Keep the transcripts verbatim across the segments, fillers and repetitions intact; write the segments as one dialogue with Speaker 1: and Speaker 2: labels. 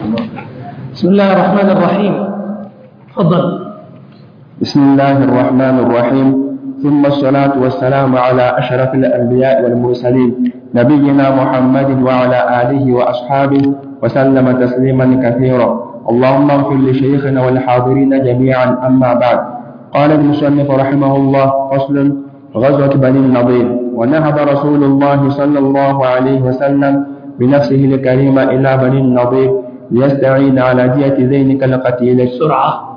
Speaker 1: بسم الله الرحمن الرحيم. تفضل.
Speaker 2: بسم الله الرحمن الرحيم. ثم الصلاة والسلام على أشرف الأنبياء والمرسلين نبينا محمد وعلى آله وأصحابه وسلم تسليما كثيرا. اللهم اغفر لشيخنا والحاضرين جميعا. أما بعد. قال المصنف رحمه الله: فصل: غزوة بني النضير. ونهض رسول الله صلى الله عليه وسلم بنفسه الكريمة إلى بني النضير ليستعين على دية ذينك القتيل.
Speaker 1: بسرعة،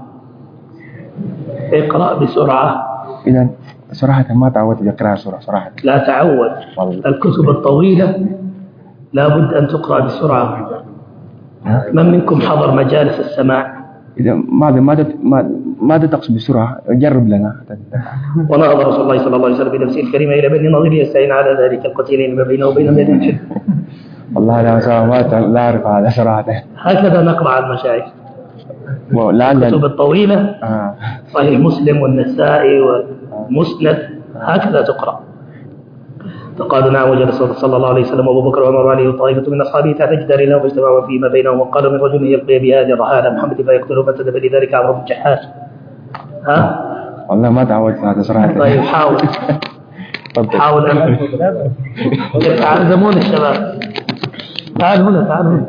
Speaker 1: اقرأ بسرعة.
Speaker 2: إذا صراحة ما تعودت أقرأ بسرعة صراحة.
Speaker 1: لا تعود. الكتب الطويلة لابد أن تقرأ بسرعة. من منكم حضر مجالس السماع؟
Speaker 2: إذا ماذا ماذا ماذا تقصد بسرعة؟ جرب لنا.
Speaker 1: ونهض رسول الله صلى الله عليه وسلم بنفسه الكريمة إلى بني النضير يستعين على ذلك القتيلين ما بينه وبين مدينة.
Speaker 2: والله لا ما لا أعرف هذا صراحة.
Speaker 1: هكذا نقرأ على المشايخ. الكتب الطويلة
Speaker 2: آه.
Speaker 1: صحيح مسلم والنسائي والمسند هكذا تقرأ. فقالوا: نعم. وجد صلى الله عليه وسلم وابو بكر وعمر وعلي وطائفة من أصحابه تحت جدار لهم فاجتمعوا فيما بينهم وقالوا: من رجل يلقي بهذه الرحالة محمد فيقتله فانتدب لذلك عمرو بن الجحاش. ها؟
Speaker 2: والله ما تعودت هذا صراحة.
Speaker 1: طيب حاول. حاول أن يتعلمون الشباب. تعال هنا تعال هنا.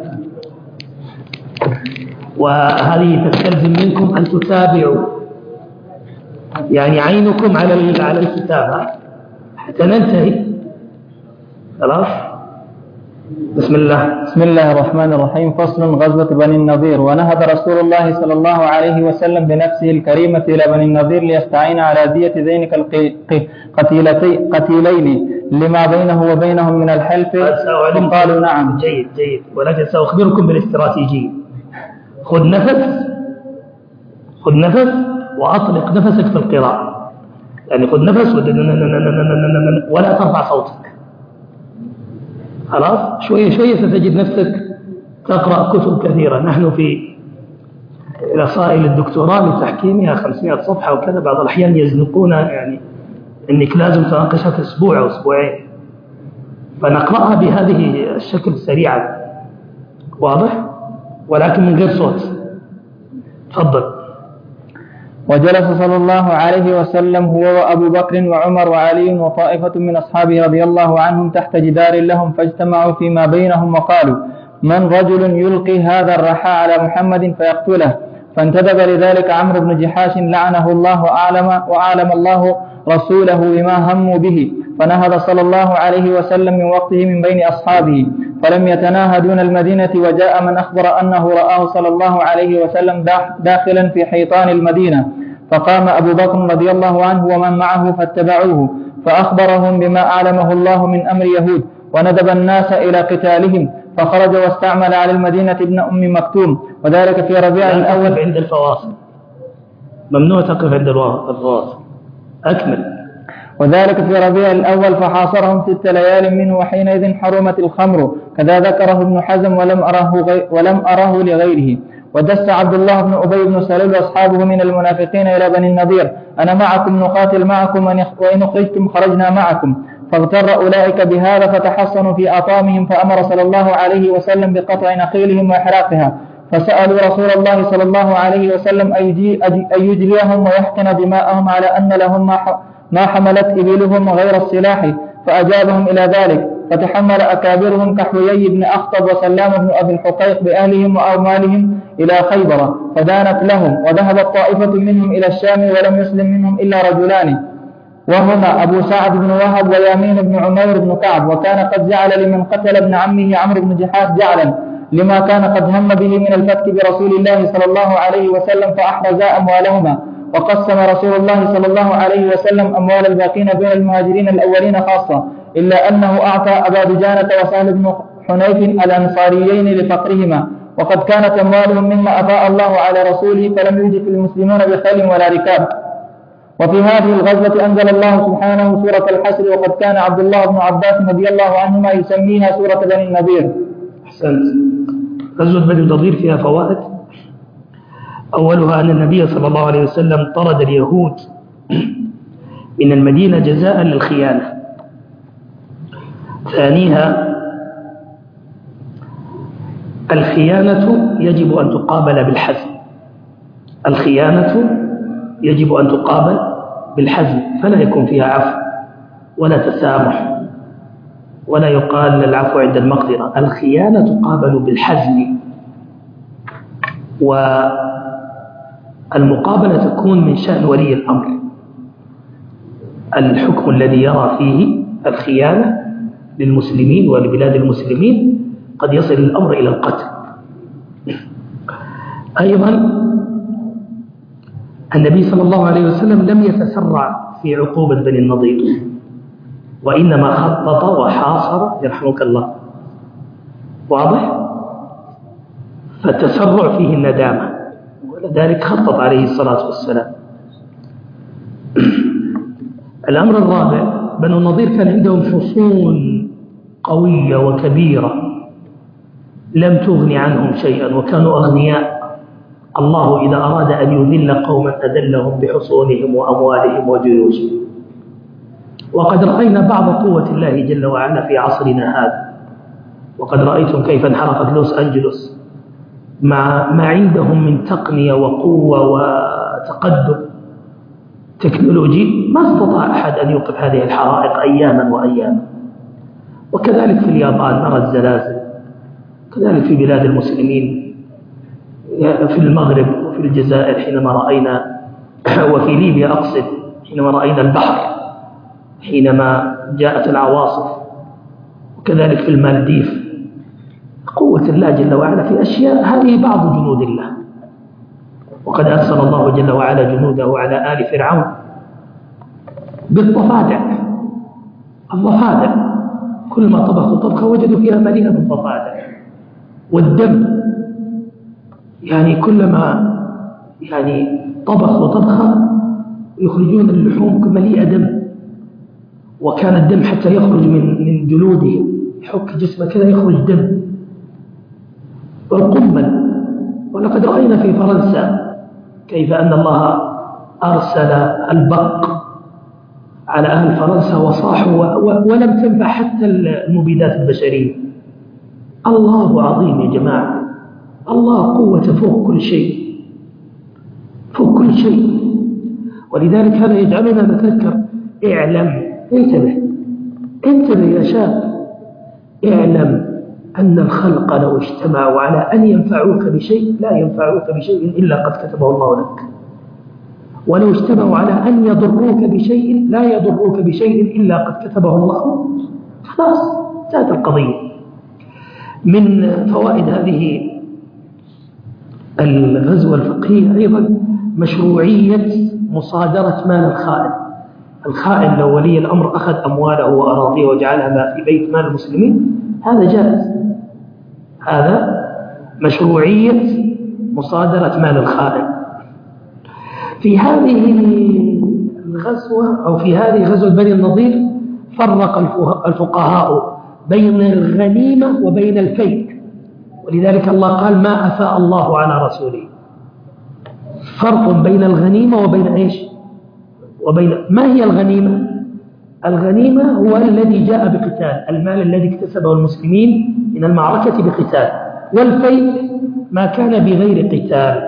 Speaker 1: وهذه تستلزم منكم أن تتابعوا، يعني عينكم على على الكتاب حتى ننتهي. خلاص. بسم الله.
Speaker 3: بسم الله الرحمن الرحيم. فصل: غزوة بني النضير. ونهض رسول الله صلى الله عليه وسلم بنفسه الكريمة إلى بني النضير ليستعين على دية ذينك القتيلين لما بينه وبينهم من الحلف. قالوا: نعم.
Speaker 1: جيد جيد. ولكن سأخبركم بالاستراتيجية. خذ نفس خذ نفس وأطلق نفسك في القراءة. يعني خذ نفس ولا ترفع صوتك. خلاص. شوية شوية ستجد نفسك تقرأ كتب كثيرة. نحن في رسائل الدكتوراه لتحكيمها خمسمائة صفحة وكذا، بعض الأحيان يزنقونا، يعني أنك لازم تناقشها في أسبوع أو أسبوعين، فنقرأها بهذه الشكل سريعا. واضح؟ ولكن من غير صوت. تفضل.
Speaker 3: وجلس صلى الله عليه وسلم هو وأبو بكر وعمر وعلي وطائفة من أصحابه رضي الله عنهم تحت جدار لهم فاجتمعوا فيما بينهم وقالوا: من رجل يلقي هذا الرحى على محمد فيقتله؟ فانتدب لذلك عمرو بن جحاش لعنه الله وأعلم وأعلم الله رسوله بما هموا به. فنهض صلى الله عليه وسلم من وقته من بين أصحابه فلم يتناهى دون المدينة، وجاء من أخبر أنه رآه صلى الله عليه وسلم داخلا في حيطان المدينة، فقام أبو بكر رضي الله عنه ومن معه فاتبعوه فأخبرهم بما أعلمه الله من أمر يهود، وندب الناس إلى قتالهم، فخرج واستعمل على المدينة ابن أم مكتوم، وذلك في ربيع الأول.
Speaker 1: عند الفواصل ممنوع تقف عند الفواصل. أكمل.
Speaker 3: وذلك في ربيع الأول فحاصرهم ست ليال منه، وحينئذ حرمت الخمر، كذا ذكره ابن حزم ولم أره, غي ولم أره لغيره. ودس عبد الله بن أبي بن سلول وأصحابه من المنافقين إلى بني النضير: أنا معكم نقاتل معكم وإن أخرجتم خرجنا معكم. فاغتر أولئك بهذا فتحصنوا في أطامهم، فأمر صلى الله عليه وسلم بقطع نخيلهم وإحراقها، فسألوا رسول الله صلى الله عليه وسلم أن يجليهم ويحقن دماءهم على أن لهم ما حملت إبلهم غير السلاح، فأجابهم إلى ذلك. فتحمل أكابرهم كحويي بن أخطب وسلام بن أبي الحقيق بأهلهم وأموالهم إلى خيبر فدانت لهم، وذهبت طائفة منهم إلى الشام ولم يسلم منهم إلا رجلان، وهما أبو سعد بن وهب ويامين بن عمير بن كعب. وكان قد جعل لمن قتل ابن عمه عمرو بن جحاش جعلا لما كان قد هم به من الفتك برسول الله صلى الله عليه وسلم، فأحرزا أموالهما. وقسم رسول الله صلى الله عليه وسلم أموال الباقين بين المهاجرين الأولين خاصة، إلا أنه أعطى أبا دجانة وسهل بن حنيف الأنصاريين لفقرهما، وقد كانت أموالهم مما أفاء الله على رسوله، فلم يوجد المسلمون بخيل ولا ركاب. وفي هذه الغزوة أنزل الله سبحانه سورة الحشر، وقد كان عبد الله بن عباس رضي الله عنهما يسميها سورة بني النضير.
Speaker 1: أحسنت. غزوة بني النضير فيها فوائد. أولها أن النبي صلى الله عليه وسلم طرد اليهود من المدينة جزاء للخيانة. ثانيها الخيانة يجب أن تقابل بالحزم، الخيانة يجب أن تقابل بالحزم، فلا يكون فيها عفو ولا تسامح ولا يقال العفو عند المقدرة. الخيانة تقابل بالحزم، والمقابلة تكون من شأن ولي الأمر. الحكم الذي يرى فيه الخيانة للمسلمين ولبلاد المسلمين قد يصل الأمر إلى القتل. أيضا النبي صلى الله عليه وسلم لم يتسرع في عقوبة بني النضير، وإنما خطط وحاصر يرحمك الله، واضح؟ فالتسرع فيه الندامة، ولذلك خطط عليه الصلاة والسلام. الأمر الرابع، بنو النضير كان عندهم حصون قوية وكبيرة لم تغني عنهم شيئا، وكانوا أغنياء. الله إذا أراد أن يذل قوما أذلهم بحصونهم وأموالهم وجيوشهم. وقد رأينا بعض قوة الله جل وعلا في عصرنا هذا، وقد رأيتم كيف انحرقت لوس أنجلوس مع ما عندهم من تقنية وقوة وتقدم تكنولوجي، ما استطاع أحد أن يوقف هذه الحرائق أياما وأياما. وكذلك في اليابان نرى الزلازل، كذلك في بلاد المسلمين في المغرب وفي الجزائر حينما رأينا، وفي ليبيا أقصد حينما رأينا البحر حينما جاءت العواصف، وكذلك في المالديف. قوة الله جل وعلا في أشياء، هذه بعض جنود الله. وقد أرسل الله جل وعلا جنوده على آل فرعون بالضفادع، الضفادع كلما طبخوا طبخة وجدوا فيها مليئة بالضفادع. والدم، يعني كلما يعني طبخوا طبخة يخرجون اللحوم مليئة دم، وكان الدم حتى يخرج من من جلودهم، يحك جسمه كذا يخرج دم. والقمل، ولقد رأينا في فرنسا كيف أن الله أرسل البق على أهل فرنسا وصاحوا ولم تنفع حتى المبيدات البشرية. الله عظيم يا جماعة، الله قوة فوق كل شيء، فوق كل شيء. ولذلك هذا يجعلنا نتذكر، اعلم، انتبه انتبه يا شاب، اعلم أن الخلق لو اجتمعوا على أن ينفعوك بشيء لا ينفعوك بشيء إلا قد كتبه الله لك، ولو اجتمعوا على أن يضروك بشيء لا يضروك بشيء إلا قد كتبه الله. خلاص انتهت القضية. من فوائد هذه الغزوة الفقهية أيضا مشروعية مصادرة مال الخائن. الخائن لو ولي الأمر أخذ أمواله وأراضيه وجعلها في بيت مال المسلمين هذا جائز، هذا مشروعية مصادرة مال الخائن. في هذه الغزوة أو في هذه غزوة بني النضير فرق الفقهاء بين الغنيمة وبين الفيء، ولذلك الله قال ما أفاء الله على رسوله. فرق بين الغنيمة وبين إيش؟ وبين ما هي الغنيمة؟ الغنيمة هو الذي جاء بقتال، المال الذي اكتسبه المسلمين من المعركة بقتال، والفيء ما كان بغير قتال.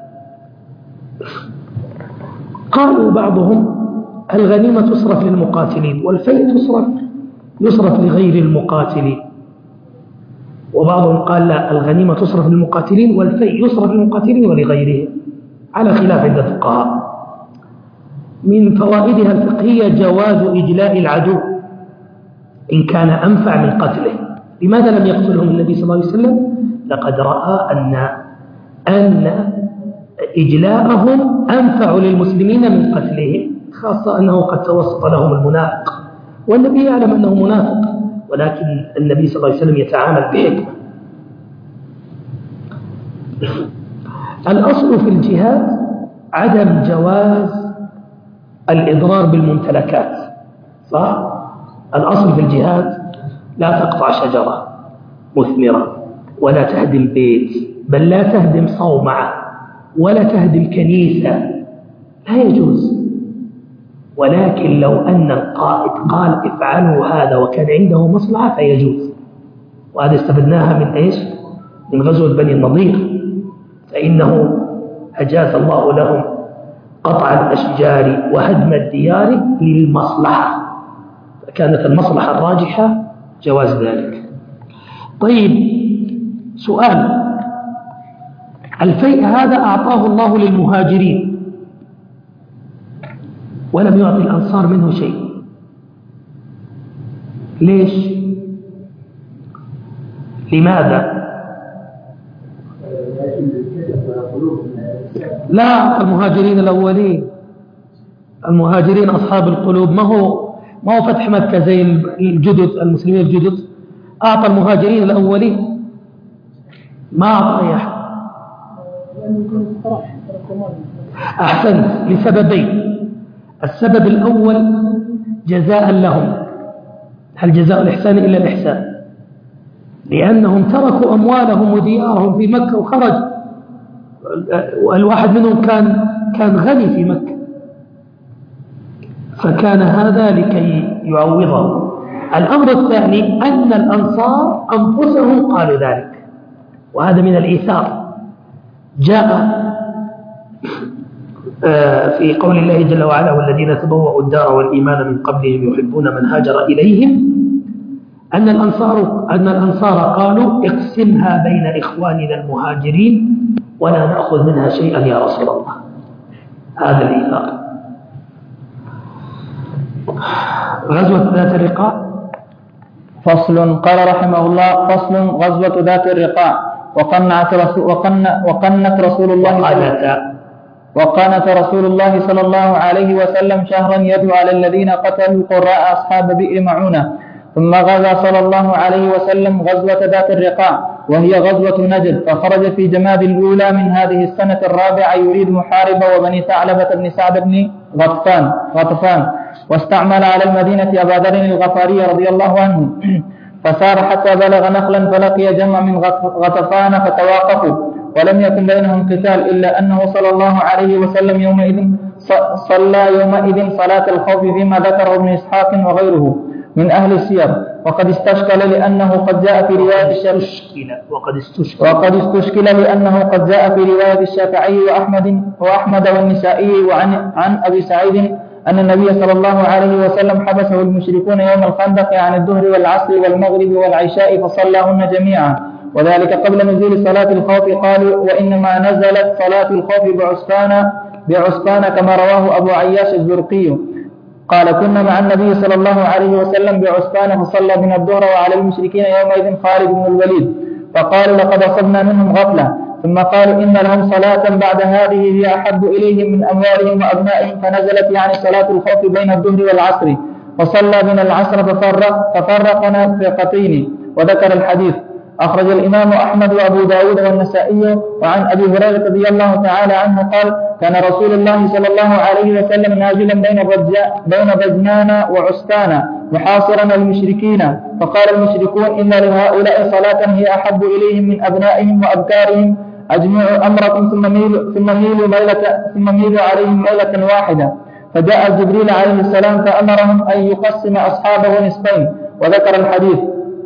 Speaker 1: قالوا بعضهم الغنيمة تصرف للمقاتلين والفيء تصرف يصرف لغير المقاتلين، وبعضهم قال لا، الغنيمة تصرف للمقاتلين والفيء يصرف للمقاتلين ولغيرهم، على خلاف عند الفقهاء. من فوائدها الفقهية جواز إجلاء العدو إن كان أنفع من قتله. لماذا لم يقتلهم النبي صلى الله عليه وسلم؟ لقد رأى أن أن إجلاءهم أنفع للمسلمين من قتلهم، خاصة أنه قد توسط لهم المنافق، والنبي يعلم أنه منافق، ولكن النبي صلى الله عليه وسلم يتعامل بحكمة. الأصل في الجهاد عدم جواز الإضرار بالممتلكات، صح؟ الأصل في الجهاد لا تقطع شجرة مثمرة ولا تهدم بيت، بل لا تهدم صومعة ولا تهدم كنيسة، لا يجوز. ولكن لو أن القائد قال افعلوا هذا وكان عنده مصلحة فيجوز، وهذا استفدناها من إيش؟ من غزوة بني النضير، فإنه أجاز الله لهم قطع الأشجار وهدم الديار للمصلحة، فكانت المصلحة الراجحة جواز ذلك. طيب سؤال، الفيء هذا أعطاه الله للمهاجرين ولم يعطي الأنصار منه شيء، ليش؟ لماذا؟ لا، المهاجرين الأولين، المهاجرين أصحاب القلوب، ما هو ما هو فتح مكة زي الجدد، المسلمين الجدد. أعطى المهاجرين الأولين، ما أعطى أي أحد. أحسنت، لسببين. السبب الأول جزاء لهم، هل جزاء الإحسان إلا الإحسان؟ لأنهم تركوا أموالهم وديارهم في مكة وخرج، والواحد منهم كان كان غني في مكة، فكان هذا لكي يعوضه. الأمر الثاني أن الأنصار أنفسهم قالوا ذلك، وهذا من الإيثار. جاء في قول الله جل وعلا: والذين تبوأوا الدار والإيمان من قبلهم يحبون من هاجر إليهم، أن الأنصار أن الأنصار قالوا: اقسمها بين إخواننا المهاجرين ولا نأخذ منها شيئا يا رسول الله. هذا الإيثار. غزوة ذات الرقاع.
Speaker 3: فصل. قال رحمه الله: فصل. غزوة ذات الرقاع. وقنت رسول وقنت رسول الله وقنت رسول الله صلى الله عليه وسلم شهرا يدعو على الذين قتلوا قراء أصحاب بئر معونة. ثم غزا صلى الله عليه وسلم غزوة ذات الرقاع، وهي غزوة نجد، فخرج في جماد الأولى من هذه السنة الرابعة يريد محاربة وبني ثعلبة بن سعد بن غطفان غطفان واستعمل على المدينة أبا ذر الغفاري رضي الله عنه، فسار حتى بلغ نخلا فلقي جمع من غطفان فتواقفوا، ولم يكن بينهم قتال، إلا أنه صلى الله عليه وسلم يومئذ صلى يومئذ صلاة الخوف، فيما ذكره ابن إسحاق وغيره من أهل السير. وقد استشكل لأنه قد جاء في رواية الشافعي وقد استشكل وقد استشكل لأنه قد جاء في رواية الشافعي وأحمد وأحمد والنسائي وعن عن أبي سعيد أن النبي صلى الله عليه وسلم حبسه المشركون يوم الخندق عن الظهر والعصر والمغرب والعشاء فصلاهن جميعا، وذلك قبل نزول صلاة الخوف. قالوا: وإنما نزلت صلاة الخوف بعسفان بعسفان كما رواه أبو عياش الزرقي قال: كنا مع النبي صلى الله عليه وسلم بعسفان فصلى بنا الظهر وعلى المشركين يومئذ خالد بن الوليد، فقالوا: لقد أصبنا منهم غفلة. ثم قالوا: إن لهم صلاة بعد هذه هي أحب إليهم من أموالهم وأبنائهم، فنزلت يعني صلاة الخوف بين الظهر والعصر، فصلى بنا العصر ففرق ففرقنا فرقتين. وذكر الحديث. أخرج الإمام أحمد وأبو داود والنسائي وعن أبي هريرة رضي الله تعالى عنه قال: كان رسول الله صلى الله عليه وسلم نازلا بين بين بجنان وعسفان محاصرا المشركين، فقال المشركون: إن لهؤلاء صلاة هي أحب إليهم من أبنائهم وأبكارهم، أجمعوا أمركم ثم ميلوا ثم ميلوا ميلة ثم ميلوا عليهم ميلة واحدة. فجاء جبريل عليه السلام فأمرهم أن يقسم أصحابه نصفين. وذكر الحديث.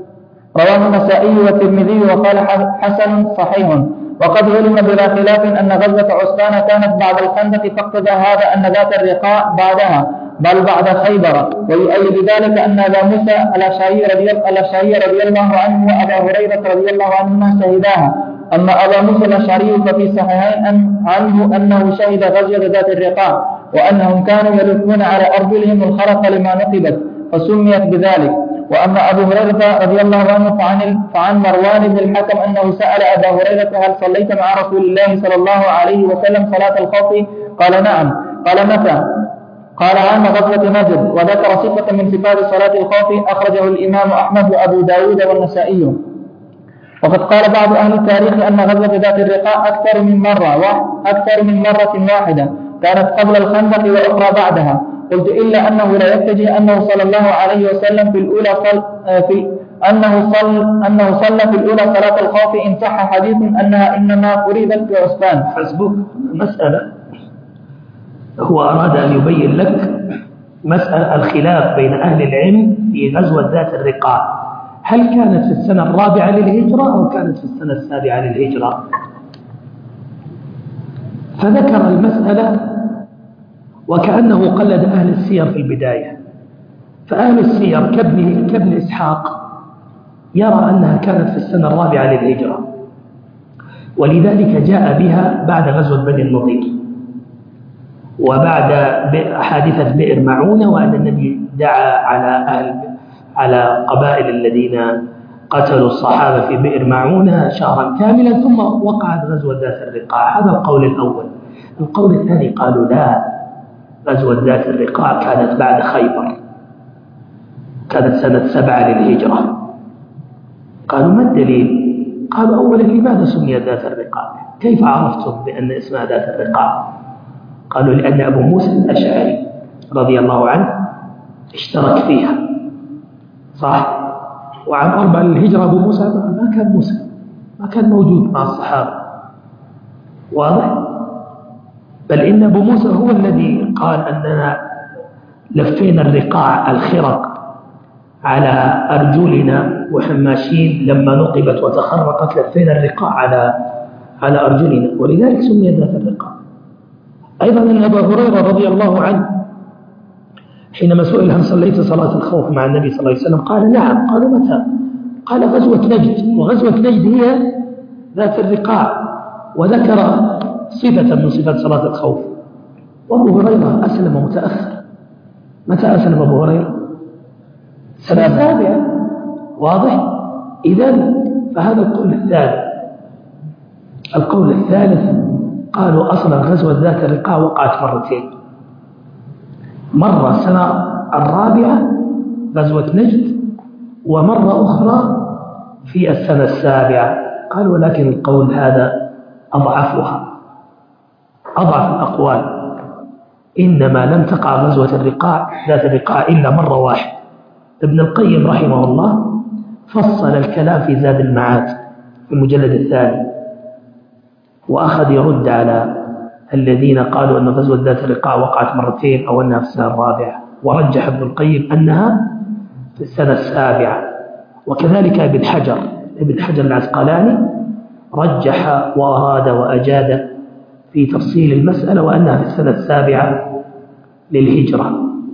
Speaker 3: رواه النسائي والترمذي وقال: حسن صحيح. وقد علم بلا خلاف أن غزوة عسفان كانت بعد الخندق، فاقتضى هذا أن ذات الرقاع بعدها، بل بعد خيبر. ويؤيد ذلك أن أبا موسى الأشعري رضي الله عنه وأبا هريرة رضي الله عنهما شهداها. أما أبا موسى الأشعري ففي الصحيحين عنه أنه شهد غزوة ذات الرقاع، وأنهم كانوا يلفون على أرجلهم الخرق لما نقبت فسميت بذلك. وأما أبو هريرة رضي الله عنه فعن, فعن مروان بن الحكم أنه سأل أبا هريرة: هل صليت مع رسول الله صلى الله عليه وسلم صلاة الخوف؟ قال: نعم. قال: متى؟ قال: عام غزوة نجد. وذكر صفة من صفات صلاة الخوف أخرجه الإمام أحمد وأبو داود والنسائي. وقد قال بعض أهل التاريخ أن غزوة ذات الرقاع أكثر من مرة أكثر من مرة واحدة، كانت قبل الخندق وأخرى بعدها. قلت: إلا أنه لا يتجه أنه صلى الله عليه وسلم في الأولى صل في أنه صل أنه صلى في الأولى صلاة الخوف، إن صح حديث أنها إنما فريضت في عسفان.
Speaker 1: حسبك. مسألة هو أراد أن يبين لك مسألة الخلاف بين أهل العلم في غزوة ذات الرقاع، هل كانت في السنة الرابعة للهجرة أو كانت في السنة السابعة للهجرة؟ فذكر المسألة وكأنه قلد أهل السير في البداية، فأهل السير كابن, كابن إسحاق يرى أنها كانت في السنة الرابعة للهجرة، ولذلك جاء بها بعد غزوة بني النضير وبعد حادثة بئر معونة، وأن النبي دعا على أهل على قبائل الذين قتلوا الصحابة في بئر معونة شهرا كاملا، ثم وقعت غزوة ذات الرقاع. هذا القول الأول. القول الثاني قالوا لا، غزوة ذات الرقاع كانت بعد خيبر، كانت سنة سبعة للهجرة. قالوا ما الدليل؟ قالوا أولا لماذا سميت ذات الرقاع؟ كيف عرفتم بأن اسمها ذات الرقاع؟ قالوا لأن أبو موسى الأشعري رضي الله عنه اشترك فيها، صح؟ وعن أربع للهجرة أبو موسى ما كان موسى ما كان موجود مع الصحابة، واضح؟ بل إن أبو موسى هو الذي قال أننا لفينا الرقاع الخرق على أرجلنا وحماشين لما نقبت وتخرقت، لفينا الرقاع على على أرجلنا، ولذلك سميت ذات الرقاع. أيضا أن أبا هريرة رضي الله عنه حينما سئل هل صليت صلاة الخوف مع النبي صلى الله عليه وسلم قال نعم. قالوا متى؟ قال غزوة نجد، وغزوة نجد هي ذات الرقاع، وذكر صفة من صفات صلاة الخوف. وأبو هريرة أسلم متأخر. متى أسلم أبو هريرة؟ سنة سابعة، واضح؟ إذن فهذا القول الثالث. القول الثالث قالوا أصلا غزوة ذات الرقاع وقعت مرتين، مرة سنة الرابعة غزوة نجد، ومرة أخرى في السنة السابعة. قالوا ولكن القول هذا أضعفها، أضعف الأقوال. إنما لم تقع غزوة الرقاع ذات الرقاع إلا مرة واحدة. ابن القيم رحمه الله فصل الكلام في زاد المعاد في المجلد الثاني، وأخذ يرد على الذين قالوا أن غزوة ذات الرقاع وقعت مرتين أو أنها في السنة الرابعة، ورجح ابن القيم أنها في السنة السابعة. وكذلك ابن حجر ابن حجر العسقلاني رجح وأراد وأجاد في تفصيل المسألة وأنها في السنة السابعة للهجرة.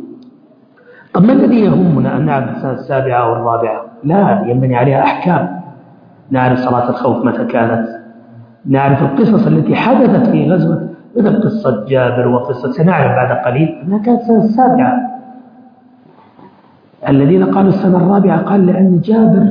Speaker 1: طب ما الذي يهمنا أن نعرف السنة السابعة أو الرابعة؟ لا، ينبني عليها أحكام. نعرف صلاة الخوف متى كانت، نعرف القصص التي حدثت في غزوة، مثل قصة جابر وقصة سنعرف بعد قليل أنها كانت السنة السابعة. الذين قالوا السنة الرابعة قال لأن جابر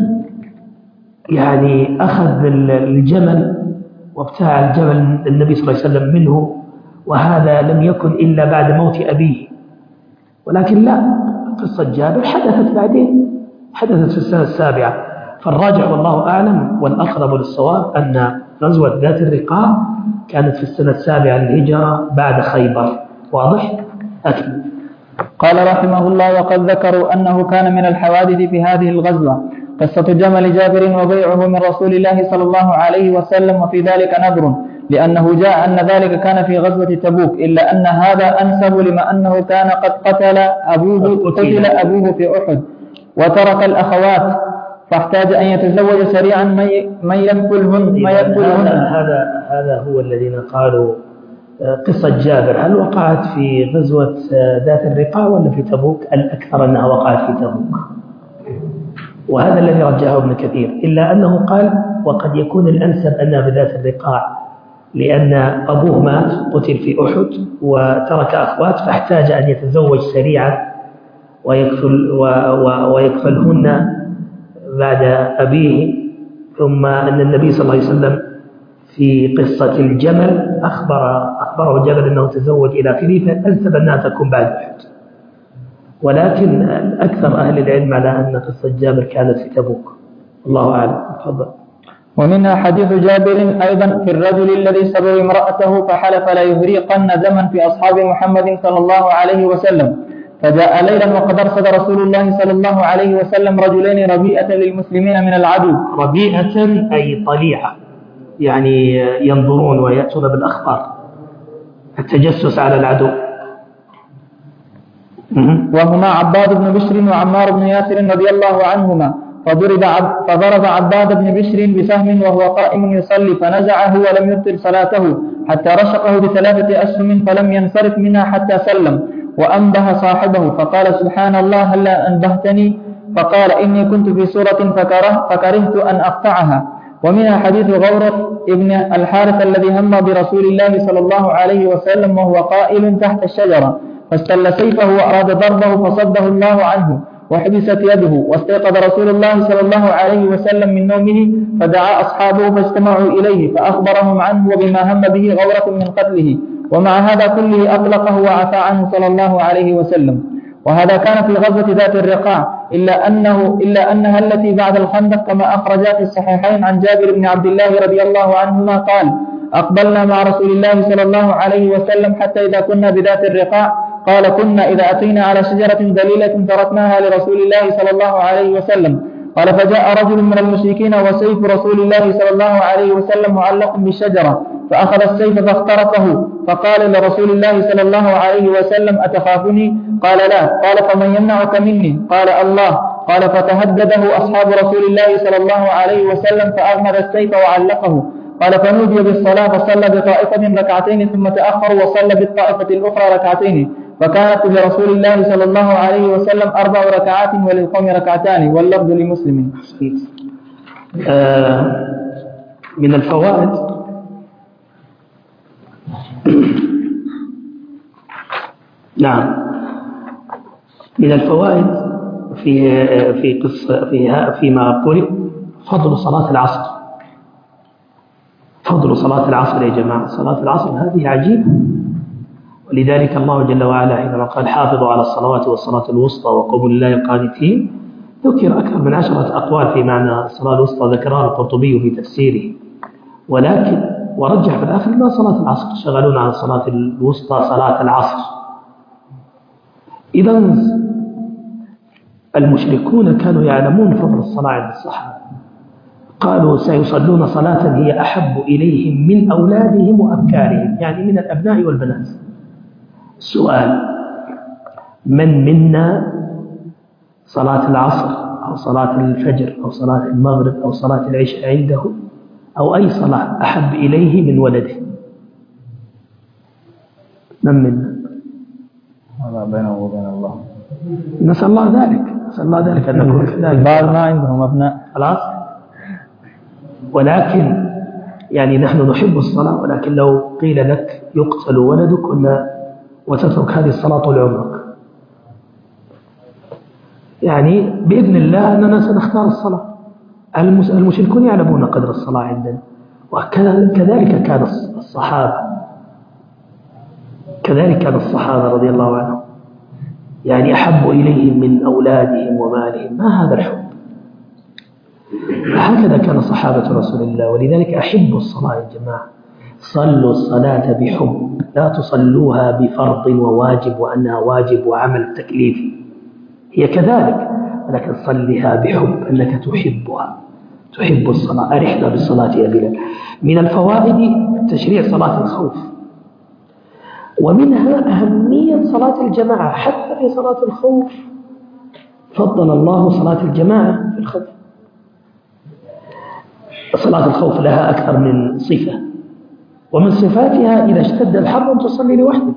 Speaker 1: يعني أخذ الجمل وابتاع الجمل النبي صلى الله عليه وسلم منه، وهذا لم يكن إلا بعد موت أبيه. ولكن لا، قصة جابر حدثت بعدين، حدثت في السنة السابعة. فالراجع والله أعلم والأقرب للصواب أن غزوة ذات الرقاع كانت في السنة السابعة للهجرة بعد خيبر. واضح؟ أكمل.
Speaker 3: قال رحمه الله وقد ذكروا أنه كان من الحوادث في هذه الغزوة قصة جمل جابر وبيعه من رسول الله صلى الله عليه وسلم، وفي ذلك نذر لأنه جاء أن ذلك كان في غزوة تبوك، إلا أن هذا أنسب لما أنه كان قد قتل أبوه قتل أبوه في أحد وترك الأخوات، فاحتاج أن يتزوج سريعا من يأكلهن ما يأكلهن.
Speaker 1: هذا هذا هو الذين قالوا قصة جابر هل وقعت في غزوة ذات الرقاع ولا في تبوك؟ الأكثر أنها وقعت في تبوك، وهذا الذي رجحه ابن كثير، إلا أنه قال وقد يكون الأنسب أنها بذات الرقاع، لأن أبوه مات قتل في أحد وترك أخوات، فاحتاج أن يتزوج سريعا ويكفل ويكفلهن بعد أبيه. ثم أن النبي صلى الله عليه وسلم في قصة الجمل أخبر أخبره جابر أنه تزوج إلى آخره، فأنسب أنها تكون بعد أحد. ولكن أكثر أهل العلم على أن قصة جابر كانت في تبوك. الله أعلم. تفضل.
Speaker 3: ومنها حديث جابر أيضا في الرجل الذي سبب امرأته فحلف لا يهريقن دما في أصحاب محمد صلى الله عليه وسلم، فجاء ليلا وقد أرصد رسول الله صلى الله عليه وسلم رجلين ربيئة للمسلمين من العدو.
Speaker 1: ربيئة أي طليعة، يعني ينظرون ويأتون بالأخبار، التجسس على العدو.
Speaker 3: وهما عباد بن بشر وعمار بن ياسر رضي الله عنهما، فضرب, عب فضرب عباد بن بشر بسهم وهو قائم يصلي فنزعه ولم يبطل صلاته حتى رشقه بثلاثة أسهم فلم ينصرف منها حتى سلم وأنبه صاحبه فقال سبحان الله هلا أنبهتني فقال إني كنت في سورة فكره فكرهت أن أقطعها. ومنها حديث غورة ابن الحارث الذي هم برسول الله صلى الله عليه وسلم وهو قائل تحت الشجرة فاستل سيفه وأراد ضربه فصده الله عنه وحبست يده واستيقظ رسول الله صلى الله عليه وسلم من نومه فدعا أصحابه فاجتمعوا إليه فأخبرهم عنه وبما هم به غورة من قتله ومع هذا كله أطلقه وعفى عنه صلى الله عليه وسلم. وهذا كان في غزوة ذات الرقاع إلا, أنه إلا أنها التي بعد الخندق كما أخرجا في الصحيحين عن جابر بن عبد الله رضي الله عنهما قال أقبلنا مع رسول الله صلى الله عليه وسلم حتى إذا كنا بذات الرقاع قال كنا إذا أتينا على شجرة دليلة تركناها لرسول الله صلى الله عليه وسلم قال فجاء رجل من المشركين وسيف رسول الله صلى الله عليه وسلم معلق بالشجرة فأخذ السيف فاخترقه فقال لرسول الله صلى الله عليه وسلم أتخافني؟ قال لا. قال فمن يمنعك مني؟ قال الله. قال فتهدده أصحاب رسول الله صلى الله عليه وسلم فأغمد السيف وعلقه. قال فنودي بالصلاة فصلى بطائفة ركعتين ثم تأخر وصلى بالطائفة الأخرى ركعتين فكانت لرسول الله صلى الله عليه وسلم أربع ركعات وللقوم ركعتان واللفظ لمسلم.
Speaker 1: آه من الفوائد نعم من الفوائد في في قصة في فيما قرئ فضل صلاة العصر. فضل صلاة العصر يا جماعة، صلاة العصر هذه عجيبة، ولذلك الله جل وعلا حينما قال حافظوا على الصلوات والصلاة الوسطى وقوموا لله قانتين ذكر أكثر من عشرة أقوال في معنى الصلاة الوسطى ذكرها القرطبي في تفسيره، ولكن ورجح في الآخر ما صلاة العصر، شغلون عن الصلاة الوسطى صلاة العصر. إذا المشركون كانوا يعلمون فضل الصلاة عند الصحابة، قالوا سيصلون صلاة هي أحب إليهم من أولادهم وأبكارهم، يعني من الأبناء والبنات. السؤال: من منا صلاة العصر أو صلاة الفجر أو صلاة المغرب أو صلاة العشاء عنده أو أي صلاة أحب إليه من ولده؟ من منا؟
Speaker 3: هذا بينه وبين الله.
Speaker 1: نسأل الله ذلك، نسأل الله ذلك أن نكون كذلك.
Speaker 3: بعض ما عندهم أبناء
Speaker 1: خلاص. ولكن يعني نحن نحب الصلاة، ولكن لو قيل لك يقتل ولدك ولا وتترك هذه الصلاة طول عمرك، يعني بإذن الله أننا سنختار الصلاة. المشركون يعلمون قدر الصلاة عندنا، وكذلك كان الصحابة، كذلك كان الصحابة رضي الله عنهم، يعني أحب إليهم من أولادهم ومالهم. ما هذا الحب؟ هكذا كان صحابة رسول الله، ولذلك أحبوا الصلاة يا جماعة. صلوا الصلاة بحب، لا تصلوها بفرض وواجب وأنها واجب وعمل تكليفي، هي كذلك، ولكن صلها بحب أنك تحبها، تحب الصلاة. أرحنا بالصلاة يا بلال. من الفوائد تشريع صلاة الخوف، ومنها أهمية صلاة الجماعة. حتى في صلاة الخوف فضل الله صلاة الجماعة في الخوف. صلاة الخوف لها أكثر من صفة، ومن صفاتها إذا اشتد الحر أن تصلي لوحدك،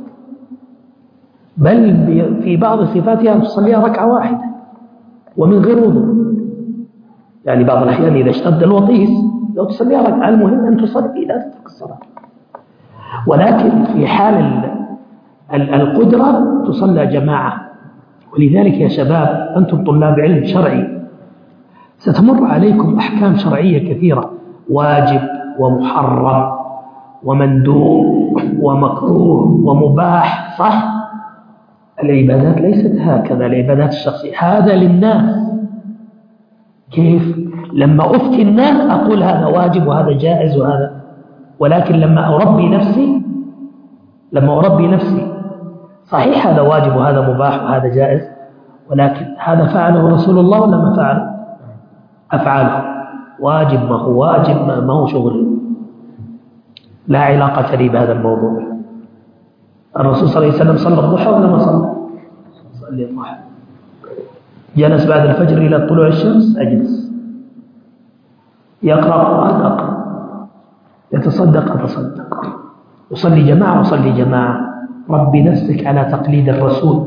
Speaker 1: بل في بعض صفاتها أن تصليها ركعة واحدة ومن غير وضوء، يعني بعض الأحيان إذا اشتد الوطيس لو تصليها ركعة، المهم أن تصلي لا تترك الصلاة. ولكن في حال القدرة تصلى جماعة. ولذلك يا شباب أنتم طلاب علم شرعي ستمر عليكم أحكام شرعية كثيرة، واجب ومحرم ومندوب ومكروه ومباح، صح؟ العبادات ليست هكذا، العبادات الشخصية هذا للناس. كيف؟ لما أفتي الناس أقول هذا واجب وهذا جائز وهذا، ولكن لما أربي نفسي لما أربي نفسي صحيح هذا واجب وهذا مباح وهذا جائز، ولكن هذا فعله رسول الله ولا ما فعله؟ أفعاله واجب، ما هو واجب ما هو شغل، لا علاقة لي بهذا الموضوع. الرسول صلى الله عليه وسلم صلى الضحى ولا ما صلى؟ صلى الضحى. جلس بعد الفجر إلى طلوع الشمس أجلس، يقرأ قرآن أقرأ، يتصدق أتصدق، يصلي جماعة أصلي جماعة. ربي نفسك على تقليد الرسول.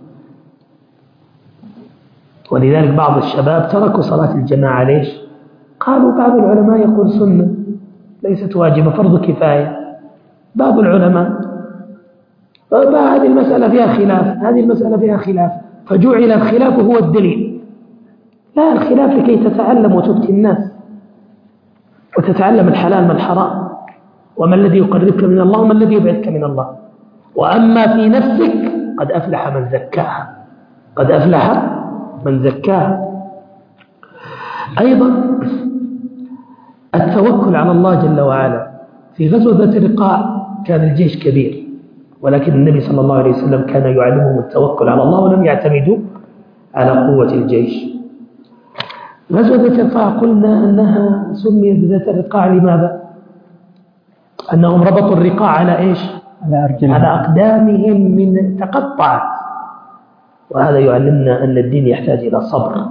Speaker 1: ولذلك بعض الشباب تركوا صلاة الجماعة. ليش؟ قالوا بعض العلماء يقول سنة ليست واجبة، فرض كفاية. بعض العلماء هذه المسألة فيها خلاف، هذه المسألة فيها خلاف، فجعل الخلاف هو الدليل. لا، الخلاف لكي تتعلم وتبكي الناس وتتعلم الحلال من الحرام، وما الذي يقربك من الله وما الذي يبعدك من الله. وأما في نفسك قد أفلح من زكاها، قد أفلح من زكاها. أيضا التوكل على الله جل وعلا. في غزوة ذات الرقاع كان الجيش كبير، ولكن النبي صلى الله عليه وسلم كان يعلمهم التوكل على الله ولم يعتمدوا على قوة الجيش. غزوة ذات الرقاع قلنا أنها سميت بذات الرقاع لماذا؟ أنهم ربطوا الرقاع على إيش؟ على, على أقدامهم من تقطعت. وهذا يعلمنا أن الدين يحتاج إلى صبر،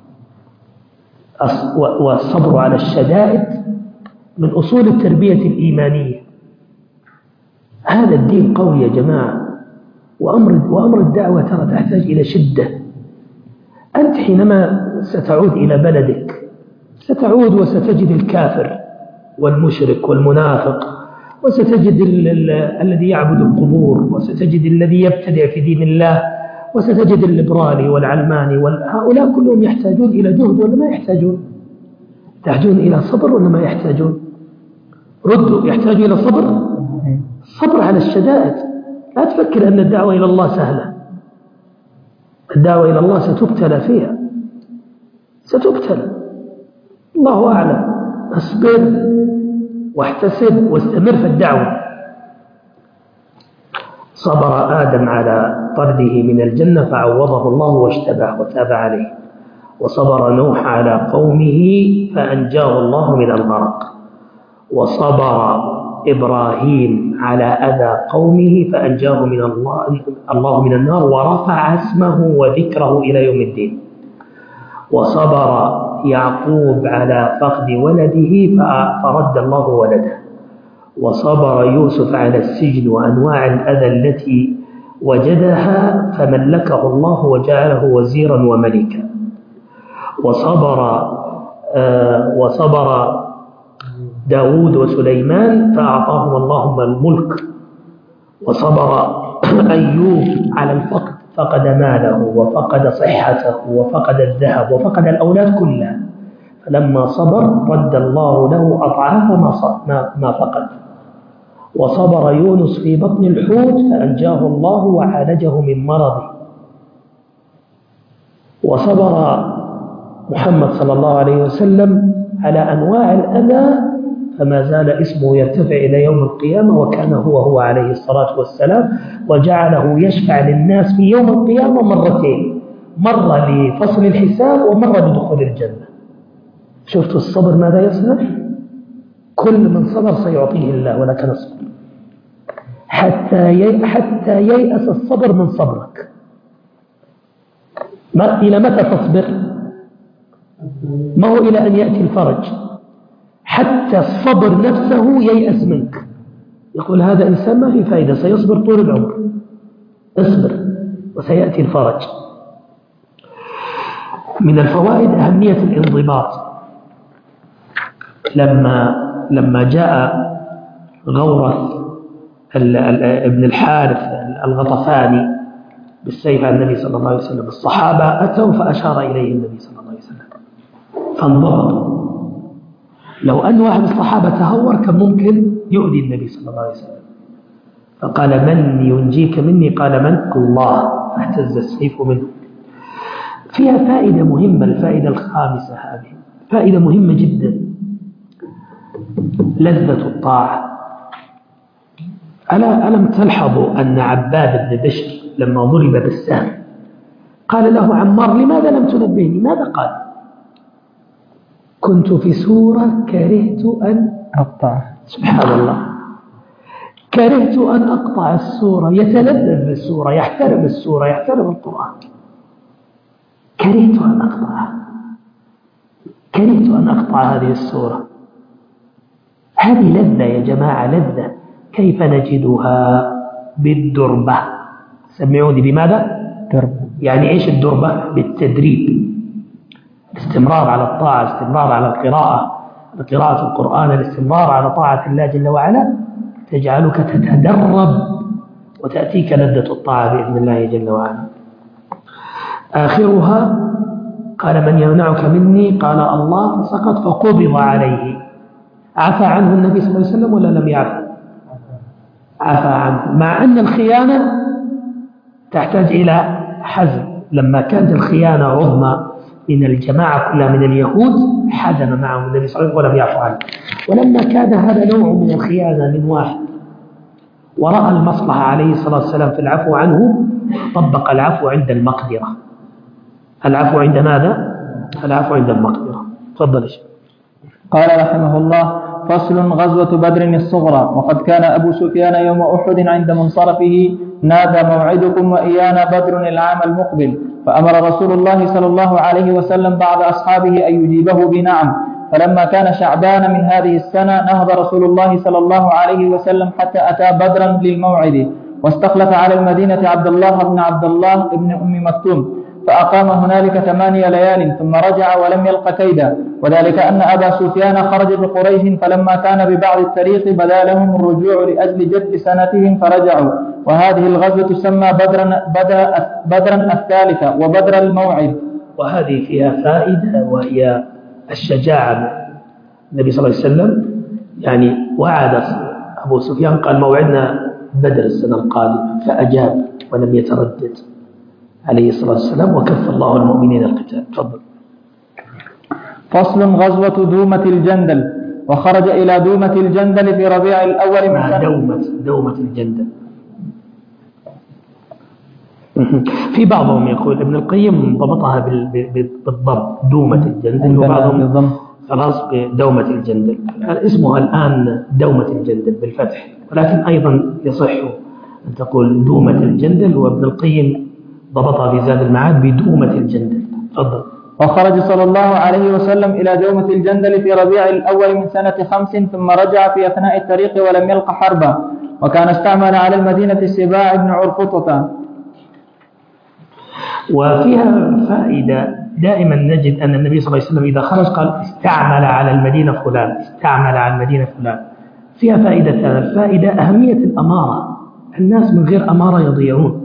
Speaker 1: والصبر على الشدائد من أصول التربية الإيمانية. هذا الدين قوي يا جماعة، وأمر, وأمر الدعوة ترى تحتاج إلى شدة. أنت حينما ستعود إلى بلدك ستعود وستجد الكافر والمشرك والمنافق، وستجد ال ال الذي يعبد القبور، وستجد الذي يبتدع في دين الله، وستجد الليبرالي والعلماني، وهؤلاء كلهم يحتاجون إلى جهد ولا ما يحتاجون؟ يحتاجون إلى صبر ولا ما يحتاجون؟ ردوا، يحتاجون إلى صبر، صبر على الشدائد. لا تفكر أن الدعوة إلى الله سهلة، الدعوة إلى الله ستبتلى فيها، ستبتلى. الله أعلم. اصبر واحتسب واستمر في الدعوة. صبر آدم على طرده من الجنة فعوضه الله واشتبه وتاب عليه، وصبر نوح على قومه فأنجاه الله من الغرق، وصبر إبراهيم على أذى قومه فأنجاه من الله, الله من النار ورفع اسمه وذكره إلى يوم الدين، وصبر يعقوب على فقد ولده فرد الله ولده، وصبر يوسف على السجن وأنواع الأذى التي وجدها فملكه الله وجعله وزيرا وملكا، وصبر آه وصبر داود وسليمان فأعطاهم اللهم الملك، وصبر أيوب على الفقد، فقد ماله وفقد صحته وفقد الذهب وفقد الأولاد كلها، فلما صبر رد الله له أضعاف ما ما فقد. وصبر يونس في بطن الحوت فأنجاه الله وعالجه من مرضه. وصبر محمد صلى الله عليه وسلم على أنواع الأذى فما زال اسمه يرتفع إلى يوم القيامة، وكان هو هو عليه الصلاة والسلام، وجعله يشفع للناس في يوم القيامة مرتين، مرة لفصل الحساب ومرة لدخول الجنة. شفتوا الصبر ماذا يصنع؟ كل من صبر سيعطيه الله، ولكن اصبر حتى حتى ييأس الصبر من صبرك. ما إلى متى تصبر؟ ما هو إلى أن يأتي الفرج، حتى الصبر نفسه ييأس منك، يقول هذا إنسان ما في فائدة، سيصبر طول العمر. اصبر وسيأتي الفرج. من الفوائد أهمية الانضباط. لما لما جاء غورث ابن الحارث الغطفاني بالسيف على النبي صلى الله عليه وسلم، الصحابة أتوا فأشار إليه النبي صلى الله عليه وسلم فانضبطوا. لو أن واحد من الصحابة تهور كان ممكن يؤذي النبي صلى الله عليه وسلم، فقال من ينجيك مني؟ قال من؟ الله، فاهتز السيف منه. فيها فائدة مهمة، الفائدة الخامسة هذه فائدة مهمة جدا، لذة الطاعة. ألا ألم تلحظوا أن عباد بن بشر لما ضرب بالسهم قال له عمار لماذا لم تنبهني؟ ماذا قال؟ كنت في سورة كرهت أن أقطع. سبحان الله، كرهت أن أقطع السورة. يتلذذ بالسورة، يحترم السورة، يحترم القرآن. كرهت أن أقطعها، كرهت أن أقطع هذه السورة. هذه لذة يا جماعة، لذة. كيف نجدها؟ بالدربة. سمعوني بماذا؟
Speaker 3: درب.
Speaker 1: يعني إيش الدربة؟ بالتدريب، الاستمرار على الطاعة، الاستمرار على القراءة، قراءة القرآن، الاستمرار على طاعة الله جل وعلا تجعلك تتدرب وتأتيك لذة الطاعة بإذن الله جل وعلا. آخرها قال من يمنعك مني؟ قال الله، فسقط فقبض عليه. عفى عنه النبي صلى الله عليه وسلم ولا لم يعفى؟ عفى عنه، مع أن الخيانة تحتاج إلى حزم. لما كانت الخيانة عظمى من الجماعة كلها من اليهود حزم معهم النبي صلى الله عليه وسلم ولم يعفو عنه. ولما كان هذا نوع من الخيانة من واحد ورأى المصلحة عليه الصلاة والسلام في العفو عنه، طبق العفو عند المقدرة. العفو عند ماذا؟ العفو عند المقدرة. تفضل.
Speaker 3: قال رحمه الله: فصل: غزوة بدر الصغرى. وقد كان أبو سفيان يوم أحد عند منصرفه نادى: موعدكم وإيانا بدر العام المقبل. فأمر رسول الله صلى الله عليه وسلم بعض أصحابه أن يجيبه بنعم. فلما كان شعبان من هذه السنة نهض رسول الله صلى الله عليه وسلم حتى أتى بدرا للموعد، واستخلف على المدينة عبد الله بن عبد الله بن أم مكتوم، فأقام هنالك ثمانية ليال ثم رجع ولم يلق كيدا. وذلك أن أبا سفيان خرج بقريش، فلما كان ببعض الطريق بدا لهم الرجوع لأجل جد سنتهم فرجعوا. وهذه الغزوة تسمى بدرا, بدرا الثالثة وبدر الموعد.
Speaker 1: وهذه فيها فائدة، وهي الشجاعة. النبي صلى الله عليه وسلم يعني وعد أبو سفيان، قال موعدنا بدر السنة القادمة، فأجاب ولم يتردد عليه الصلاة والسلام، وكف الله المؤمنين القتال. تفضل.
Speaker 3: فصل: غزوة دومة الجندل. وخرج إلى دومة الجندل في ربيع الأول من سنة
Speaker 1: دومة دومة الجندل. في بعضهم يقول ابن القيم ضبطها بالضبط دومة الجندل، وبعضهم خلاص بدومة الجندل. اسمها الآن دومة الجندل بالفتح، ولكن أيضا يصح أن تقول دومة الجندل، وابن القيم ضبطها في زاد المعاد بدومة الجندل. تفضل.
Speaker 3: وخرج صلى الله عليه وسلم إلى دومة الجندل في ربيع الأول من سنة خمس، ثم رجع في أثناء الطريق ولم يلق حربا. وكان استعمل على المدينة السباع بن عرفطة.
Speaker 1: وفيها فائدة، دائما نجد أن النبي صلى الله عليه وسلم إذا خرج قال استعمل على المدينة فلان، استعمل على المدينة فلان. فيها فائدة. الفائدة أهمية الأمارة. الناس من غير أمارة يضيعون.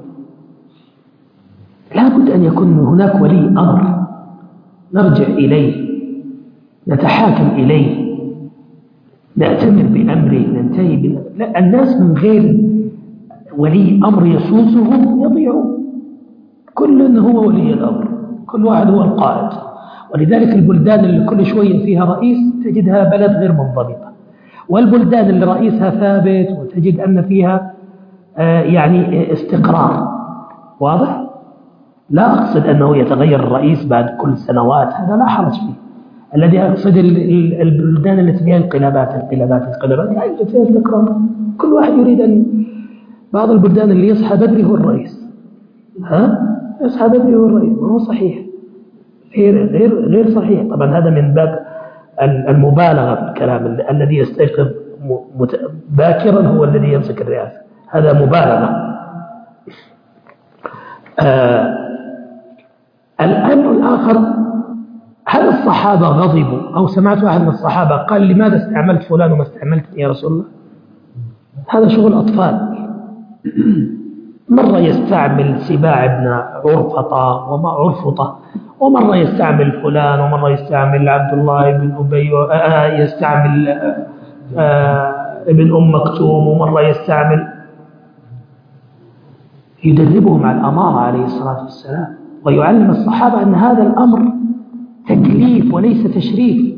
Speaker 1: لا بد أن يكون هناك ولي أمر نرجع إليه، نتحاكم إليه، نأتمر بأمره، ننتهي بأمره. لا، الناس من غير ولي أمر يسوسهم يضيعون. كل هو ولي الأمر، كل واحد هو القائد. ولذلك البلدان اللي كل شوية فيها رئيس تجدها بلد غير منضبطة، والبلدان اللي رئيسها ثابت وتجد أن فيها آه يعني استقرار. واضح؟ لا أقصد أنه يتغير الرئيس بعد كل سنوات، هذا لا حرج فيه. الذي أقصد البلدان التي فيها انقلابات انقلابات انقلابات لا يوجد فيها استقرار. كل واحد يريد أن بعض البلدان اللي يصحى بدري هو الرئيس، ها يصحى بدري هو الرئيس، ما هو صحيح، غير غير غير صحيح. طبعا هذا من باب المبالغة في الكلام. الذي يستيقظ باكرا هو الذي يمسك الرئاسة، هذا مبالغة. آه الأمر الآخر، هل الصحابة غضبوا أو سمعت واحد من الصحابة قال لماذا استعملت فلان وما استعملت يا رسول الله؟ هذا شغل أطفال. مرة يستعمل سباع ابن عرفطة وما عرفطة، ومرة يستعمل فلان، ومرة يستعمل عبد الله بن أبي، يستعمل ابن أم مكتوم، ومرة يستعمل. يدربهم على الأمارة عليه الصلاة والسلام، ويعلم الصحابة أن هذا الأمر تكليف وليس تشريف.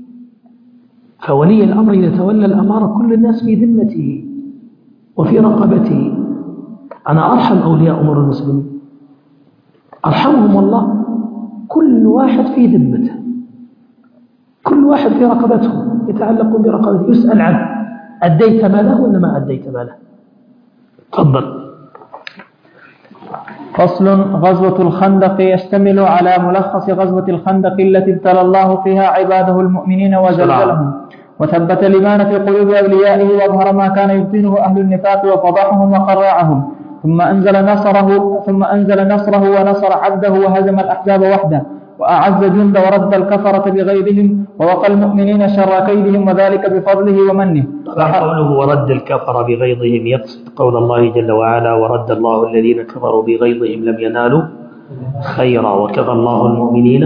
Speaker 1: فولي الأمر إذا تولى الأمارة كل الناس في ذمته وفي رقبته. أنا أرحم أولياء أمور المسلمين، أرحمهم والله. كل واحد في ذمته، كل واحد في رقبته، يتعلقون برقبته، يسأل عنه أديت ماله ولا ما أديت ماله. تفضل.
Speaker 3: فصل. غزوة الخندق يشتمل على ملخص غزوة الخندق التي ابتلى الله فيها عباده المؤمنين وزلزلهم وثبت الإيمان في قلوب أوليائه وأظهر ما كان يبطنه أهل النفاق وفضحهم وقرعهم، ثم أنزل نصره ثم أنزل نصره ونصر عبده وهزم الأحزاب وحده وأعز جند ورد الكفرة بغيظهم ووقى المؤمنين شر كيدهم وذلك بفضله ومنه.
Speaker 1: قوله ورد الكفر بغيظهم يقصد قول الله جل وعلا ورد الله الذين كفروا بغيظهم لم ينالوا خيرا وكفى الله المؤمنين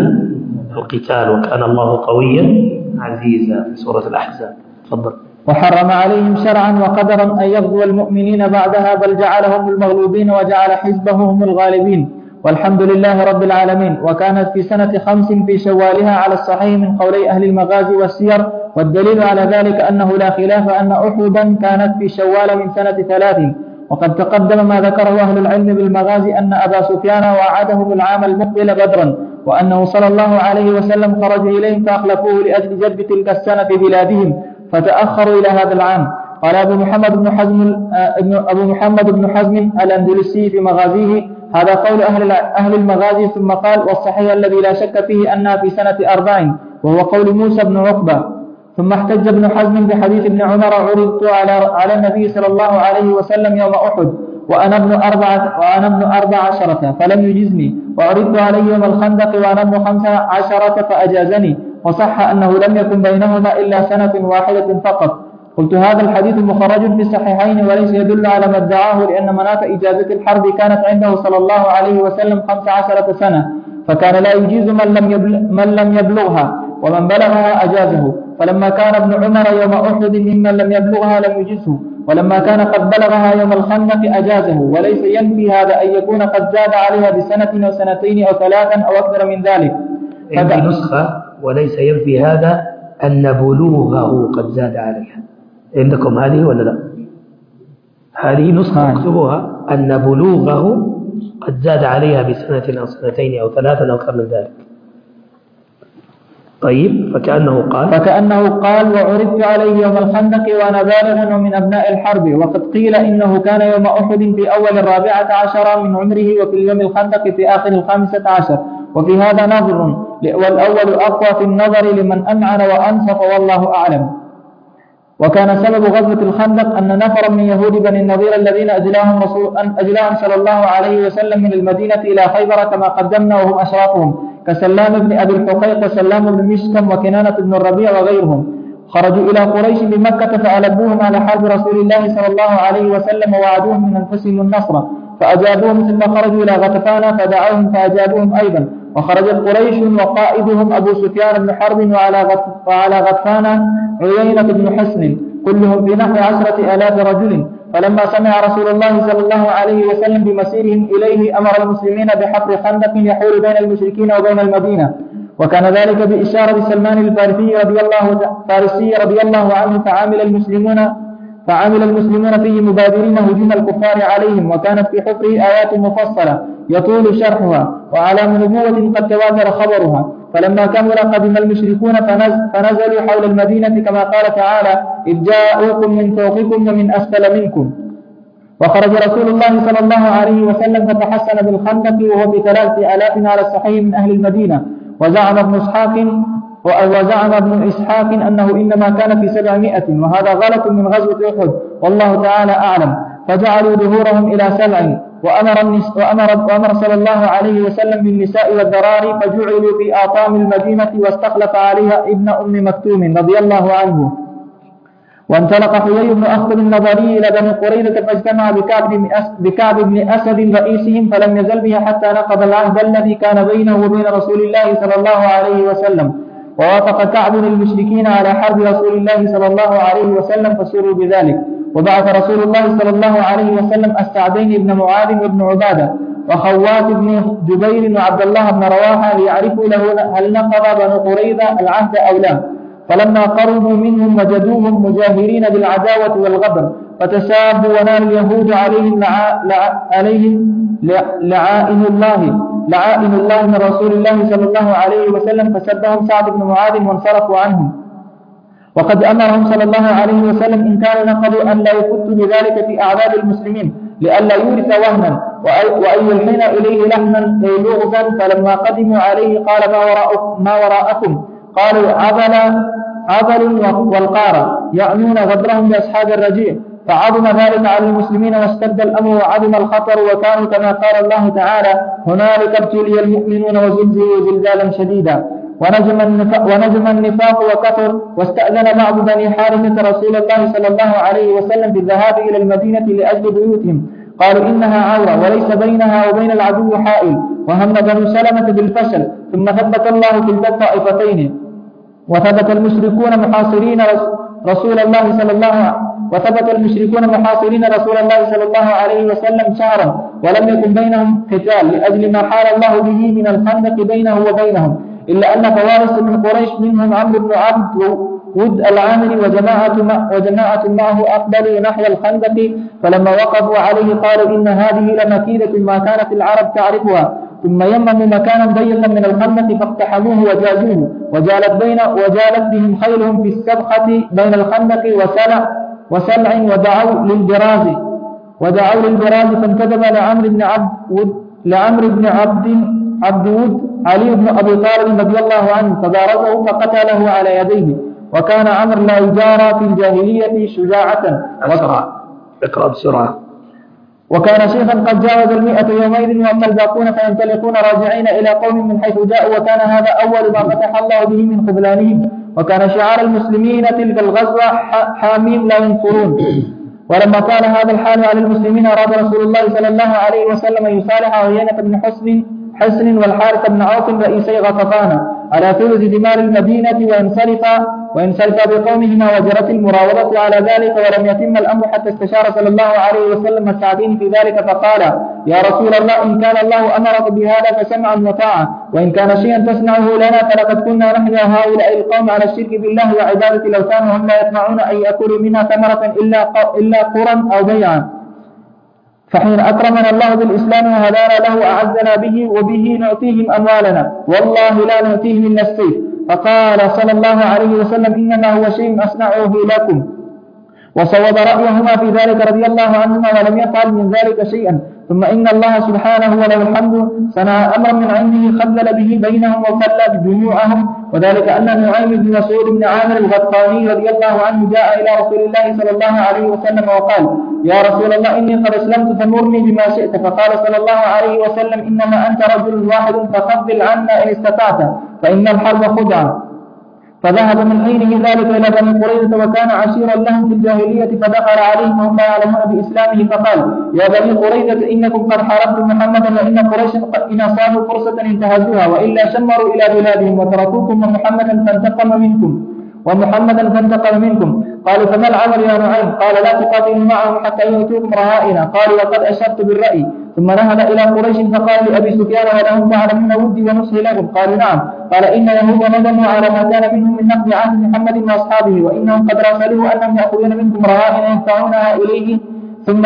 Speaker 1: القتال وكان الله قويا عزيزا في سورة الأحزاب. تفضل.
Speaker 3: وحرم عليهم شرعا وقدرا أن يغزو المؤمنين بعدها بل جعلهم المغلوبين وجعل حزبه هم الغالبين والحمد لله رب العالمين. وكانت في سنة خمس في شوالها على الصحيح من قولي أهل المغازي والسير، والدليل على ذلك أنه لا خلاف أن أحدا كانت في شوال من سنة ثلاث. وقد تقدم ما ذكره أهل العلم بالمغازي أن أبا سفيان وعدهم العام المقبل بدرا، وأنه صلى الله عليه وسلم خرج إليهم فأخلفوه لأجل جلب تلك السنة في بلادهم فتأخروا إلى هذا العام. قال أبو محمد بن حزم أبو محمد بن حزم الأندلسي في مغازيه هذا قول أهل أهل المغازي، ثم قال والصحيح الذي لا شك فيه أنها في سنة أربع وهو قول موسى بن عقبة. ثم احتج ابن حزم بحديث ابن عمر عرضت على على النبي صلى الله عليه وسلم يوم أحد وأنا ابن أربعة وأنا ابن أربع عشرة فلم يجزني، وعرضت عليه يوم الخندق وأنا ابن خمس عشرة فأجازني، وصح أنه لم يكن بينهما إلا سنة واحدة فقط. قلت هذا الحديث مخرج في الصحيحين وليس يدل على ما ادعاه، لأن مناط إجازة الحرب كانت عنده صلى الله عليه وسلم خمس عشرة سنة، فكان لا يجيز من لم, يبلغ من لم يبلغها، ومن بلغها أجازه. فلما كان ابن عمر يوم أحد ممن لم يبلغها لم يجزه، ولما كان قد بلغها يوم الخندق أجازه. وليس ينفي هذا أن يكون قد زاد عليها بسنة أو سنتين أو ثلاثا أو أكثر من ذلك.
Speaker 1: في نسخة وليس ينفي هذا أن بلوغه قد زاد عليها. عندكم هذه ولا لا؟ هذه نسخة اكتبوها أن بلوغه قد زاد عليها بسنة أو سنتين أو ثلاثا أو أكثر من ذلك. طيب. فكأنه قال
Speaker 3: فكأنه قال وعرضت عليه يوم الخندق وأنا بالغ ومن أبناء الحرب. وقد قيل إنه كان يوم أحد في أول الرابعة عشر من عمره وفي اليوم الخندق في آخر الخامسة عشر، وفي هذا نظر، والأول أقوى في النظر لمن أمعن وأنصف والله أعلم. وكان سبب غزوة الخندق أن نفرا من يهود بني النضير الذين أجلاهم, رسول أن أجلاهم صلى الله عليه وسلم من المدينة إلى خيبر كما قدمنا وهم أشرافهم كسلام بن أبي الحقيق وسلام بن مشكم وكنانة بن الربيع وغيرهم، خرجوا إلى قريش بمكة فألبوهم على حرب رسول الله صلى الله عليه وسلم ووعدوهم من أنفسهم النصر فأجابوهم، ثم خرجوا إلى غطفان فدعوهم فأجابوهم أيضا، وخرجت قريش وقائدهم أبو سفيان بن حرب وعلى غطفان عيينة بن حسن كلهم في نحو عشرة آلاف رجل. فلما سمع رسول الله صلى الله عليه وسلم بمسيرهم إليه أمر المسلمين بحفر خندق يحول بين المشركين وبين المدينة، وكان ذلك بإشارة سلمان الفارسي رضي الله فارسي رضي الله عنه فعامل المسلمون فعامل المسلمون فيه مبادرين هجوم الكفار عليهم، وكانت في حفره آيات مفصلة يطول شرحها وعلى نبوة قد تواتر خبرها. فلما كمل قدم المشركون فنزلوا حول المدينة كما قال تعالى إذ جاءوكم من فوقكم ومن أسفل منكم. وخرج رسول الله صلى الله عليه وسلم فتحسن بالخندق وهو بثلاثة آلاف على الصحيح من أهل المدينة. وزعم ابن إسحاق وزعم ابن إسحاق أنه إنما كان في سبعمائة، وهذا غلط من غزوة أحد والله تعالى أعلم. فجعلوا ظهورهم إلى سبع، وأمر, وأمر, وأمر صلى الله عليه وسلم بالنساء والذراري فجعلوا في آطام المدينة واستخلف عليها ابن أم مكتوم رضي الله عنه. وانطلق حيي بن أخطب النظري إلى بني قريظة فاجتمع بكعب بن أسد رئيسهم فلم يزل به حتى نقض العهد الذي كان بينه وبين رسول الله صلى الله عليه وسلم. ووافق كعب المشركين على حرب رسول الله صلى الله عليه وسلم فسروا بذلك. وبعث رسول الله صلى الله عليه وسلم السعدين بن معاذ وابن عبادة وخوات بن جبير وعبد الله بن رواحة ليعرفوا له هل نقض بنو قريظة العهد أو لا. فلما قربوا منهم وجدوهم مجاهرين بالعداوة والغدر فتشابوا ونال اليهود عليهم لع... لع... عليهم لعائن الله لعائن الله من رسول الله صلى الله عليه وسلم فسبهم سعد بن معاذ وانصرفوا عنهم. وقد أمرهم صلى الله عليه وسلم إن كانوا نقضوا أن لا يفتوا بذلك في أعداد المسلمين، لئلا يورث وهنا وأن يلحن إليه لحنا أي لغزا. فلما قدموا عليه قال ما, وراء ما وراءكم؟ قالوا عبل عبل والقارة، يعنون غدرهم بأصحاب الرجيع. فعظم ذلك على المسلمين واشتد الأمر وعظم الخطر، وكانوا كما قال الله تعالى هنالك ابتلي المؤمنون وزلزلوا زلزالا شديدا. ونجم النفاق, ونجم النفاق وكثر، واستأذن بعض بني حارثة رسول الله صلى الله عليه وسلم بالذهاب إلى المدينة لأجل بيوتهم، قالوا إنها عورة وليس بينها وبين العدو حائل. وهم بنو سلمة بالفشل، ثم ثبت الله تلك الطائفتين. وثبت المشركون محاصرين رسول الله صلى الله عليه وثبت المشركون محاصرين رسول الله صلى الله عليه وسلم شهرا، ولم يكن بينهم قتال لأجل ما حال الله به من الخندق بينه وبينهم، إلا أن فوارس من قريش منهم عمرو بن عبد ود العامري وجماعة, وجماعة معه أقبلوا نحو الخندق، فلما وقفوا عليه قالوا إن هذه لمكيدة ما كانت العرب تعرفها. ثم يمموا مكانا ضيقا من الخندق فاقتحموه وجازوه، وجالت, بين وجالت بهم خيلهم في السبخة بين الخندق وسلع, وسلع ودعوا للبراز ودعوا للبراز فانتدب لعمرو بن عبد ود لعمرو بن عبد عبد ود علي بن أبي طالب رضي الله عنه فبارزه فقتله على يديه. وكان عمرو لا يجارى في الجاهلية شجاعة.
Speaker 1: أسرع اقرأ بسرعة.
Speaker 3: وكان شيخا قد جاوز المئة يومئذ وأما الباقون فينطلقون راجعين إلى قوم من حيث جاءوا، وكان هذا أول ما فتح الله به من خذلانهم. وكان شعار المسلمين تلك الغزوة حاميم لا ينصرون. ولما كان هذا الحال على المسلمين أراد رسول الله صلى الله عليه وسلم أن يصالح عيينة بن حسن حسن والحارث بن عوف رئيسي غطفان على ثلث دمار المدينة وينصرف وينصرف بقومهما، وجرت المراوضة على ذلك، ولم يتم الأمر حتى استشار صلى الله عليه وسلم السعدين في ذلك فقال يا رسول الله إن كان الله أمرك بهذا فسمعا وطاعة، وإن كان شيئا تصنعه لنا فلقد كنا نحن هؤلاء القوم على الشرك بالله وعبادة الأوثان وهم لا يطمعون أن يأكلوا منها ثمرة إلا إلا قرا أو بيعا. فحين أكرمنا الله بالإسلام وهدانا له أعزنا به وبه نعطيهم أموالنا والله لا نعطيهم إلا السيف. فقال صلى الله عليه وسلم إنما هو شيء أصنعه لكم، وصوب رأيهما في ذلك رضي الله عنهما ولم يفعل من ذلك شيئا. ثم إن الله سبحانه وله الحمد صنع أمرا من عنده خلل به بينهم وخلى بجموعهم، وذلك أن نعيم بن مسعود بن عامر الغطفاني رضي الله عنه جاء إلى رسول الله صلى الله عليه وسلم وقال يا رسول الله إني قد أسلمت فمرني بما شئت. فقال صلى الله عليه وسلم إنما أنت رجل واحد فخذل عنا إن استطعت فإن الحرب خدعة. فذهب من حينه ذلك إلى بني قريظة وكان عشيرا لهم في الجاهلية، فدخل عليهم وهم لا يعلمون بإسلامه فقال يا بني قريظة إنكم قد حاربتم محمدا وإن قريشا إن أصابوا فرصة انتهزوها وإلا شمروا إلى بلادهم وتركوكم ومحمدا فانتقم منكم ومحمدا فانتقم منكم. قالوا فما العمل يا نعيم؟ قال لا تقاتلوا معهم حتى يؤتوكم رهائنا. قالوا وقد أشرت بالرأي. ثم نهض إلى قريش فقال لأبي سفيان ولهم تعلمون ودي ونصحي لهم؟ قالوا نعم. قال إن يهود ندموا على ما كان منهم من نقض عهد محمد وأصحابه، وإنهم قد راسلوه أنهم يأخذون منكم رهائن يدفعونها إليه ثم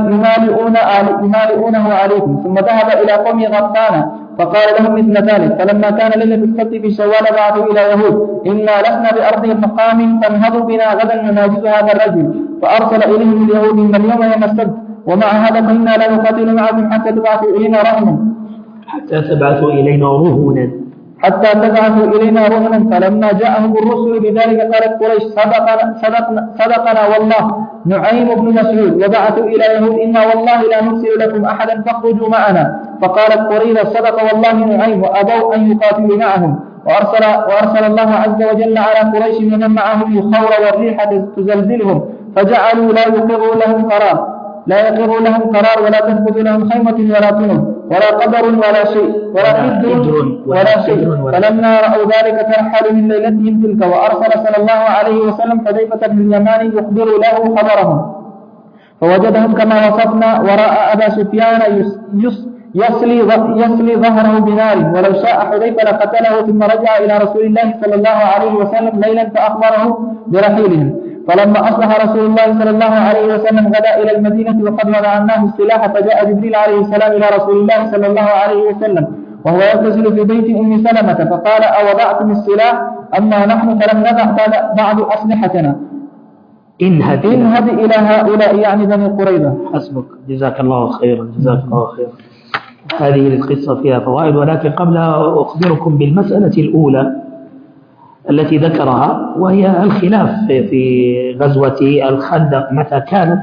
Speaker 3: يمالئونه عليكم. ثم ذهب إلى قوم غطفان فقال لهم مثل ذلك. فلما كان ليلة السبت في شوال بعثوا إلى يهود إنا لسنا بأرض مقام فانهضوا بنا غدا نناجز هذا الرجل. فأرسل إليهم اليهود إن اليوم يوم السبت ومع هذا فإنا لا نقاتل معكم حتى تبعثوا إلينا رهنا
Speaker 1: حتى تبعثوا إلينا رهنا
Speaker 3: حتى تبعثوا إلينا رهنا. فلما جاءهم الرسل بذلك قالت قريش صدقنا, صدقنا, صدقنا والله نعيم بن مسعود. وبعثوا إلى يهود إنا والله لا نرسل لكم أحدا فاخرجوا معنا. فقالت قريظة صدق والله نعيم، وأبوا أن يقاتلوا معهم. وأرسل, وأرسل الله عز وجل على قريش ومن معهم الخور والريح تزلزلهم، فجعلوا لا يقروا لهم قرار لا يقر لهم قرار ولا تثبت لهم خيمة ولا طنب ولا قدر ولا شيء ولا قدر ولا شيء. فلما رأوا ذلك ترحلوا من ليلتهم تلك. وأرسل صلى الله عليه وسلم حذيفة بن اليمان يخبر له خبرهم فوجدهم كما وصفنا وراء أبا سفيان يصلي يصلي ظهره بنار، ولو شاء حذيفة لقتله. ثم رجع إلى رسول الله صلى الله عليه وسلم ليلا فأخبره برحيلهم. فلما أصبح رسول الله صلى الله عليه وسلم غدا إلى المدينة وقد وضعناه السلاح، فجاء جبريل عليه السلام إلى رسول الله صلى الله عليه وسلم وهو يغتسل في بيت أم سلمة فقال أوضعتم السلاح؟ أما نحن فلم نضع بعض أسلحتنا.
Speaker 1: انهد
Speaker 3: انهد إلى هؤلاء يعني بني قريظة.
Speaker 1: حسبك، جزاك الله خيرا، جزاك الله خيرا. هذه القصة فيها فوائد، ولكن قبل أخبركم بالمسألة الأولى التي ذكرها، وهي الخلاف في غزوة الخندق متى كانت.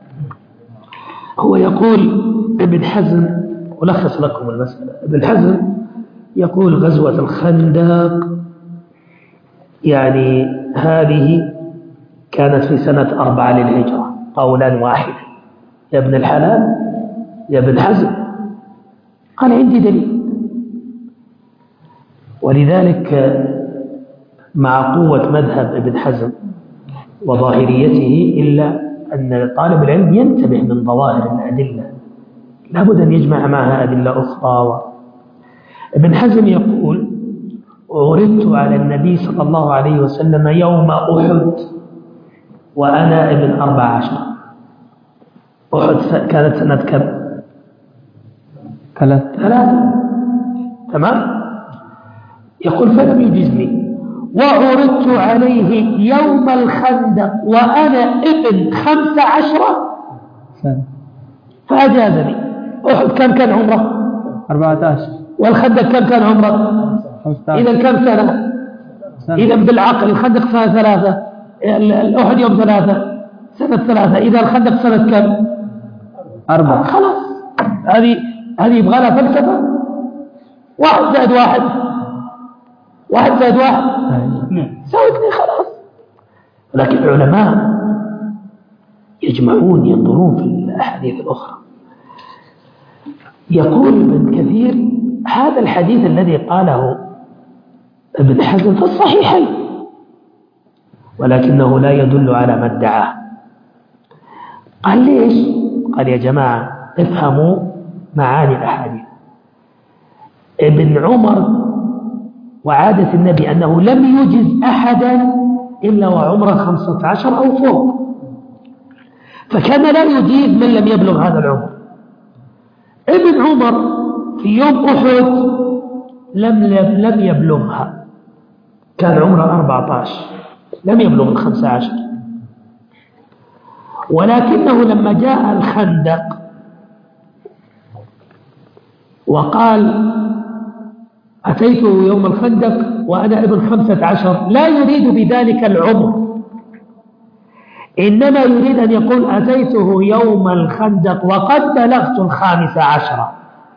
Speaker 1: هو يقول ابن حزم، ألخص لكم المسألة. ابن حزم يقول غزوة الخندق يعني هذه كانت في سنة أربعة للهجرة، قولا واحدا. يا ابن الحلال يا ابن حزم قال عندي دليل. ولذلك مع قوة مذهب ابن حزم وظاهريته، إلا أن طالب العلم ينتبه من ظواهر الأدلة، لابد أن يجمع معها أدلة أخرى. ابن حزم يقول عرضت على النبي صلى الله عليه وسلم يوم أحد وأنا ابن أربع عشر. أحد كانت سنة كم؟ ثلاثة. تمام. يقول فلم يجزني، وعرضت عليه يوم الخندق وأنا ابن خمس عشرة فأجازني. أحد كم كان عمره؟
Speaker 3: أربعة عشر.
Speaker 1: والخندق كم كان عمره؟ إذا كم سنة؟ إذا بالعقل الخندق سنة ثلاثة، الأحد يوم ثلاثة، سنة ثلاثة. إذا الخندق سنة كم؟
Speaker 3: أربعة.
Speaker 1: خلاص، هذه هذه يبغى لها فلسفة. واحد زائد واحد، واحد زائد واحد سوي اثنين، خلاص. لكن العلماء يجمعون ينظرون في الأحاديث الأخرى. يقول ابن كثير هذا الحديث الذي قاله ابن حزم في الصحيحين، ولكنه لا يدل على ما ادعاه. قال ليش؟ قال يا جماعة افهموا معاني الأحاديث. ابن عمر وعادة النبي أنه لم يجز أحدا إلا وعمره خمسة عشر أو فوق، فكان لا يجيز من لم يبلغ هذا العمر. ابن عمر في يوم أحد لم لم يبلغها، كان عمره أربعة عشر، لم يبلغ الخمسة عشر. ولكنه لما جاء الخندق وقال أتيته يوم الخندق وأنا ابن خمسة عشر، لا يريد بذلك العمر، إنما يريد أن يقول أتيته يوم الخندق وقد بلغت الخامسة عشرة.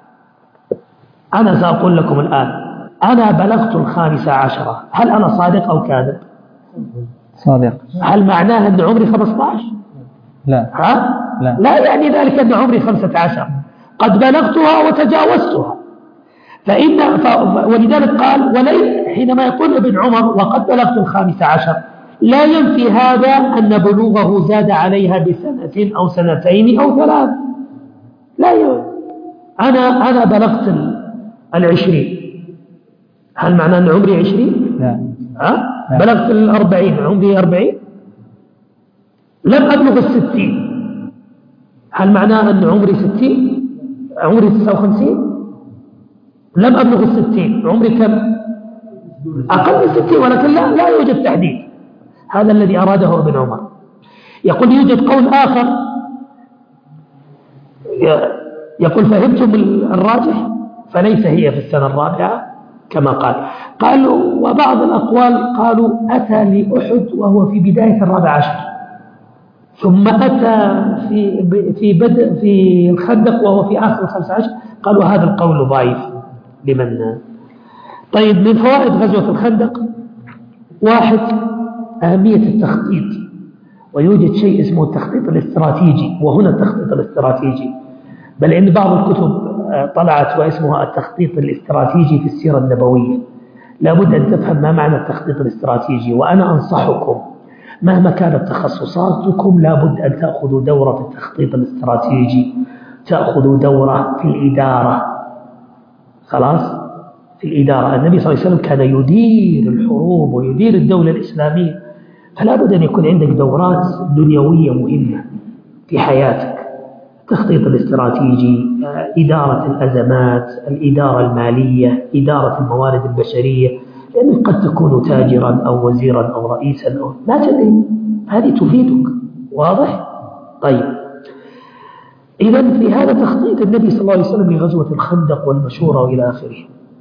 Speaker 1: أنا سأقول لكم الآن أنا بلغت الخامسة عشرة، هل أنا صادق أو كاذب؟
Speaker 3: صادق.
Speaker 1: هل معناه أن عمري خمسة عشر؟
Speaker 3: لا.
Speaker 1: ها؟
Speaker 3: لا.
Speaker 1: لا يعني ذلك أن عمري خمسة عشر، قد بلغتها وتجاوزتها. فإن ف... ولذلك قال ولي حينما يقول ابن عمر وقد بلغت الخامسة عشر، لا ينفي هذا أن بلوغه زاد عليها بسنة أو سنتين أو ثلاث. لا ينفي. أنا أنا بلغت العشرين، هل معناه أن عمري عشرين؟
Speaker 3: لا.
Speaker 1: ها؟ لا. بلغت الأربعين، عمري أربعين. لم أبلغ الستين، هل معناه أن عمري ستين؟ عمري تسعة وخمسين. لم أبلغ الستين، عمري كم؟ أقل من ستين، ولكن لا, لا يوجد تحديد. هذا الذي أراده ابن عمر. يقول يوجد قول آخر يقول فهمتم الراجح، فليس هي في السنة الرابعة كما قال. قالوا وبعض الأقوال قالوا أتى لأحد وهو في بداية الرابع عشر، ثم أتى في في بدء في الخندق وهو في آخر الخمسة عشر. قالوا هذا القول ضعيف لمن. طيب من فوائد غزوة الخندق، واحد أهمية التخطيط، ويوجد شيء اسمه التخطيط الاستراتيجي، وهنا التخطيط الاستراتيجي، بل إن بعض الكتب طلعت واسمها التخطيط الاستراتيجي في السيرة النبوية. لابد أن تفهم ما معنى التخطيط الاستراتيجي. وأنا أنصحكم مهما كانت تخصصاتكم لابد أن تأخذوا دورة في التخطيط الاستراتيجي، تأخذوا دورة في الإدارة. خلاص، في الإدارة. النبي صلى الله عليه وسلم كان يدير الحروب ويدير الدولة الإسلامية، فلا بد أن يكون عندك دورات دنيوية مهمة في حياتك. التخطيط الاستراتيجي، إدارة الأزمات، الإدارة المالية، إدارة الموارد البشرية، لأنك قد تكون تاجرا أو وزيرا أو رئيسا أو لا تدري، هذه تفيدك. واضح؟ طيب، إذن في هذا تخطيط النبي صلى الله عليه وسلم لغزوة الخندق والمشورة وإلى آخره.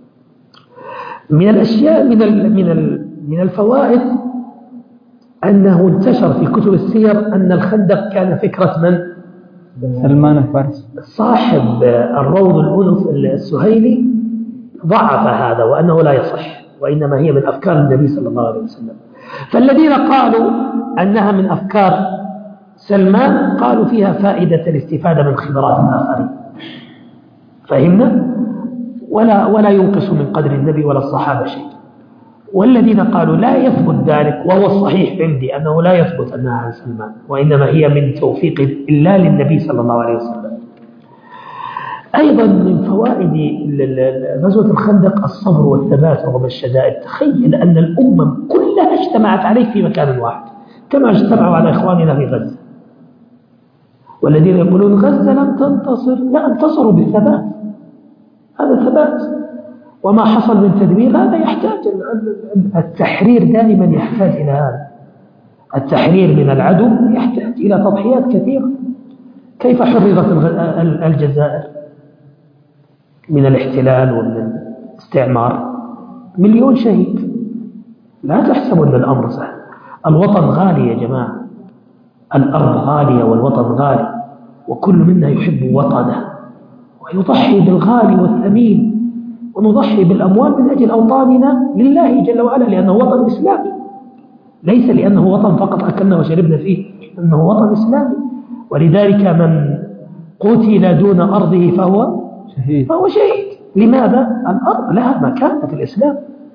Speaker 1: من الأشياء من من من الفوائد أنه انتشر في كتب السير أن الخندق كان فكرة من؟
Speaker 3: سلمان الفارسي
Speaker 1: صاحب الروض الأنف السهيلي ضعف هذا وأنه لا يصح، وإنما هي من أفكار النبي صلى الله عليه وسلم. فالذين قالوا أنها من أفكار سلمان قالوا فيها فائدة الاستفادة من خبرات الآخرين. فهمنا؟ ولا ولا ينقص من قدر النبي ولا الصحابة شيء. والذين قالوا لا يثبت ذلك، وهو الصحيح عندي أنه لا يثبت أنها عن سلمان، وإنما هي من توفيق الله للنبي صلى الله عليه وسلم. أيضا من فوائد غزوة الخندق الصبر والثبات رغم الشدائد. تخيل أن الأمة كلها اجتمعت عليه في مكان واحد كما اجتمعوا على إخواننا في غزة. والذين يقولون غزة لم تنتصر، لا، انتصروا بالثبات. هذا ثبات، وما حصل من تدمير هذا يحتاج التحرير، دائما يحتاج إلى هذا. التحرير من العدو يحتاج إلى تضحيات كثيرة. كيف حررت الجزائر من الاحتلال ومن الاستعمار؟ مليون شهيد. لا تحسبوا أن الأمر سهل. الوطن غالي يا جماعة، الأرض غالية والوطن غالي، وكل منا يحب وطنه ويضحي بالغالي والثمين، ونضحي بالأموال من أجل أوطاننا لله جل وعلا، لأنه وطن إسلامي، ليس لأنه وطن فقط أكلنا وشربنا فيه، إنه وطن إسلامي. ولذلك من قتل دون أرضه فهو شهيد. فهو شهيد. لماذا؟ الأرض لها مكانة في الإسلام،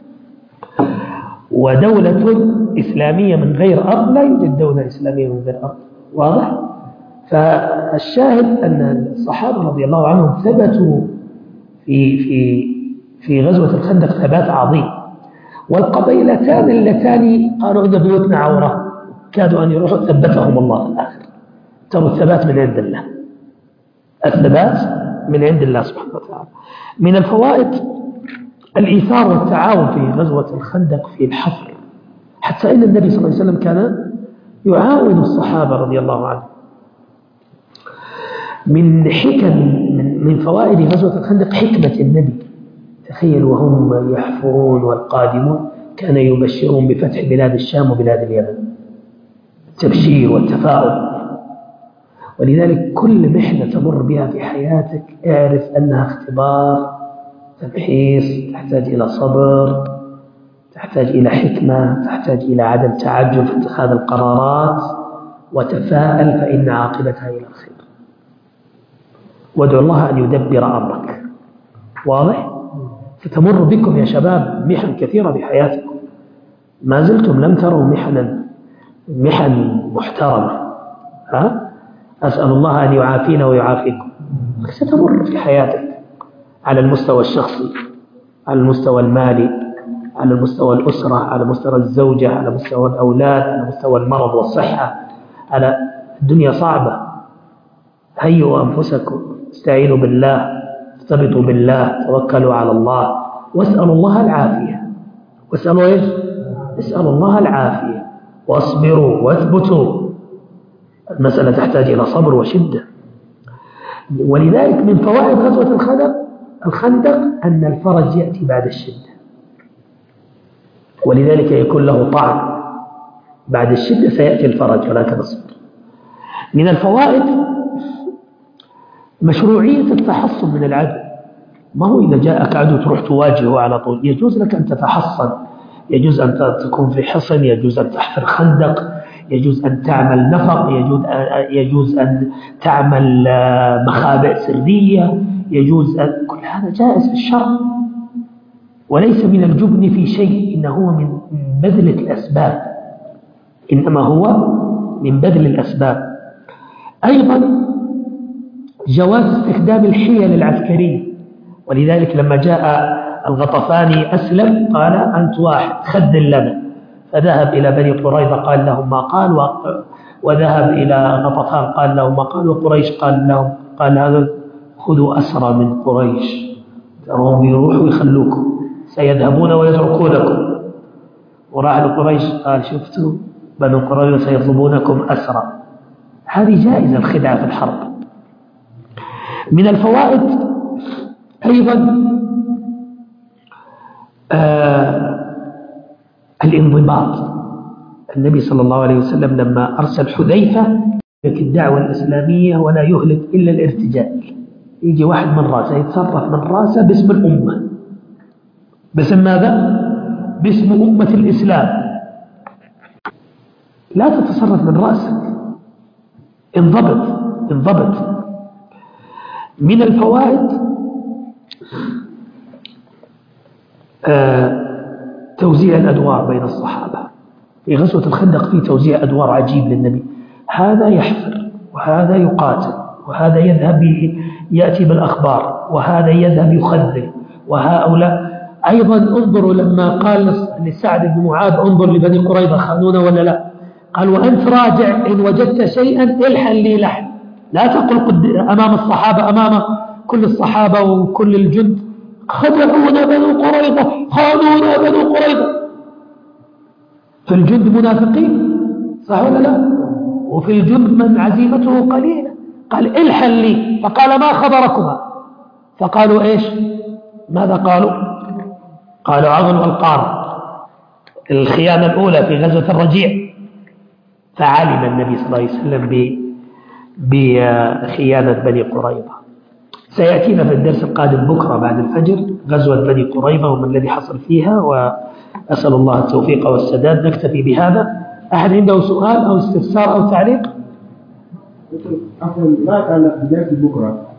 Speaker 1: ودولة إسلامية من غير أرض لا يوجد دولة إسلامية من غير أرض. واضح؟ فالشاهد أن الصحابة رضي الله عنهم ثبتوا في في في غزوة الخندق ثبات عظيم. والقبيلتان اللتان قالوا إن بيوتنا عورة كادوا أن يروحوا، ثبتهم الله في الآخر. ترى الثبات من عند الله، الثبات من عند الله سبحانه وتعالى. من الفوائد الإيثار والتعاون في غزوة الخندق في الحفر، حتى إن النبي صلى الله عليه وسلم كان يعاون الصحابة رضي الله عنهم. من حكم من, من فوائد غزوة الخندق حكمة النبي. تخيل وهم يحفرون والقادمون كان يبشرون بفتح بلاد الشام وبلاد اليمن، التبشير والتفاؤل. ولذلك كل محنة تمر بها في حياتك اعرف أنها اختبار، تمحيص، تحتاج إلى صبر، تحتاج إلى حكمة، تحتاج إلى عدم تعجل في اتخاذ القرارات، وتفاءل فإن عاقبتها إلى الخير. وادعو الله أن يدبر أمرك. واضح؟ ستمر بكم يا شباب محن كثيرة بحياتكم، ما زلتم لم تروا محنا محن محترمة. ها؟ أسأل الله أن يعافينا ويعافيكم. ستمر في حياتك على المستوى الشخصي، على المستوى المالي، على المستوى الأسرة، على مستوى الزوجة، على مستوى الأولاد، على مستوى المرض والصحة. على الدنيا صعبة. هيئوا أنفسكم، استعينوا بالله، ارتبطوا بالله، توكلوا على الله، واسألوا الله العافية. واسألوا إيش؟ اسألوا الله العافية، واصبروا واثبتوا. المسألة تحتاج إلى صبر وشدة. ولذلك من فوائد غزوة الخندق الخندق أن الفرج يأتي بعد الشدة، ولذلك يكون له طعم. بعد الشدة سيأتي الفرج، ولكن الصبر. من الفوائد مشروعية التحصن من العدو. ما هو إذا جاءك عدو تروح تواجهه على طول، يجوز لك أن تتحصن، يجوز أن تكون في حصن، يجوز أن تحفر خندق، يجوز أن تعمل نفق، يجوز يجوز أن تعمل مخابئ سرية، يجوز أن كل هذا جائز في الشرع، وليس من الجبن في شيء، إنه هو من بذل الأسباب، إنما هو من بذل الأسباب. أيضا جواز استخدام الحيل العسكرية. ولذلك لما جاء الغطفاني أسلم قال أنت واحد خذل لنا، فذهب إلى بني قريظة قال لهم ما قال، وذهب إلى غطفان قال لهم ما قال، وقريش قال لهم قال هذا خذوا أسرى من قريش، تراهم يروحوا يخلوكم، سيذهبون ويتركونكم. وراح لقريش قال شفتوا بنو قريظة سيطلبونكم أسرى. هذه جائزة الخدعة في الحرب. من الفوائد أيضا آه الانضباط. النبي صلى الله عليه وسلم لما أرسل حذيفة يهلك الدعوة الإسلامية ولا يهلك إلا الارتجال. يجي واحد من راسه يتصرف من راسه باسم الأمة. باسم ماذا؟ باسم أمة الإسلام. لا تتصرف من رأسك، انضبط انضبط. من الفوائد آه توزيع الأدوار بين الصحابة. في غزوة الخندق في توزيع أدوار عجيب للنبي. هذا يحفر وهذا يقاتل وهذا يذهب يأتي بالأخبار وهذا يذهب يخذل وهؤلاء. أيضا انظروا لما قال لسعد بن معاذ انظر لبني قريظة خانونا ولا لا، قال وأنت راجع إن وجدت شيئا الحن لي لحن، لا تقل قد أمام الصحابة أمام كل الصحابة وكل الجند خدعونا بنو قريظة خانونا بنو قريظة. في الجند منافقين صح ولا لا؟ وفي الجند من عزيمته قليلة. قال الحن لي، فقال ما خبركما؟ فقالوا إيش؟ ماذا قالوا؟ قالوا عظم والقار، الخيانة الأولى في غزوة الرجيع. فعلم النبي صلى الله عليه وسلم بخيانة بني قريظة. سيأتينا في الدرس القادم بكرة بعد الفجر غزوة بني قريظة وما الذي حصل فيها، وأسأل الله التوفيق والسداد. نكتفي بهذا. أحد عنده سؤال أو استفسار أو تعليق؟
Speaker 2: ما كان في درس بكرة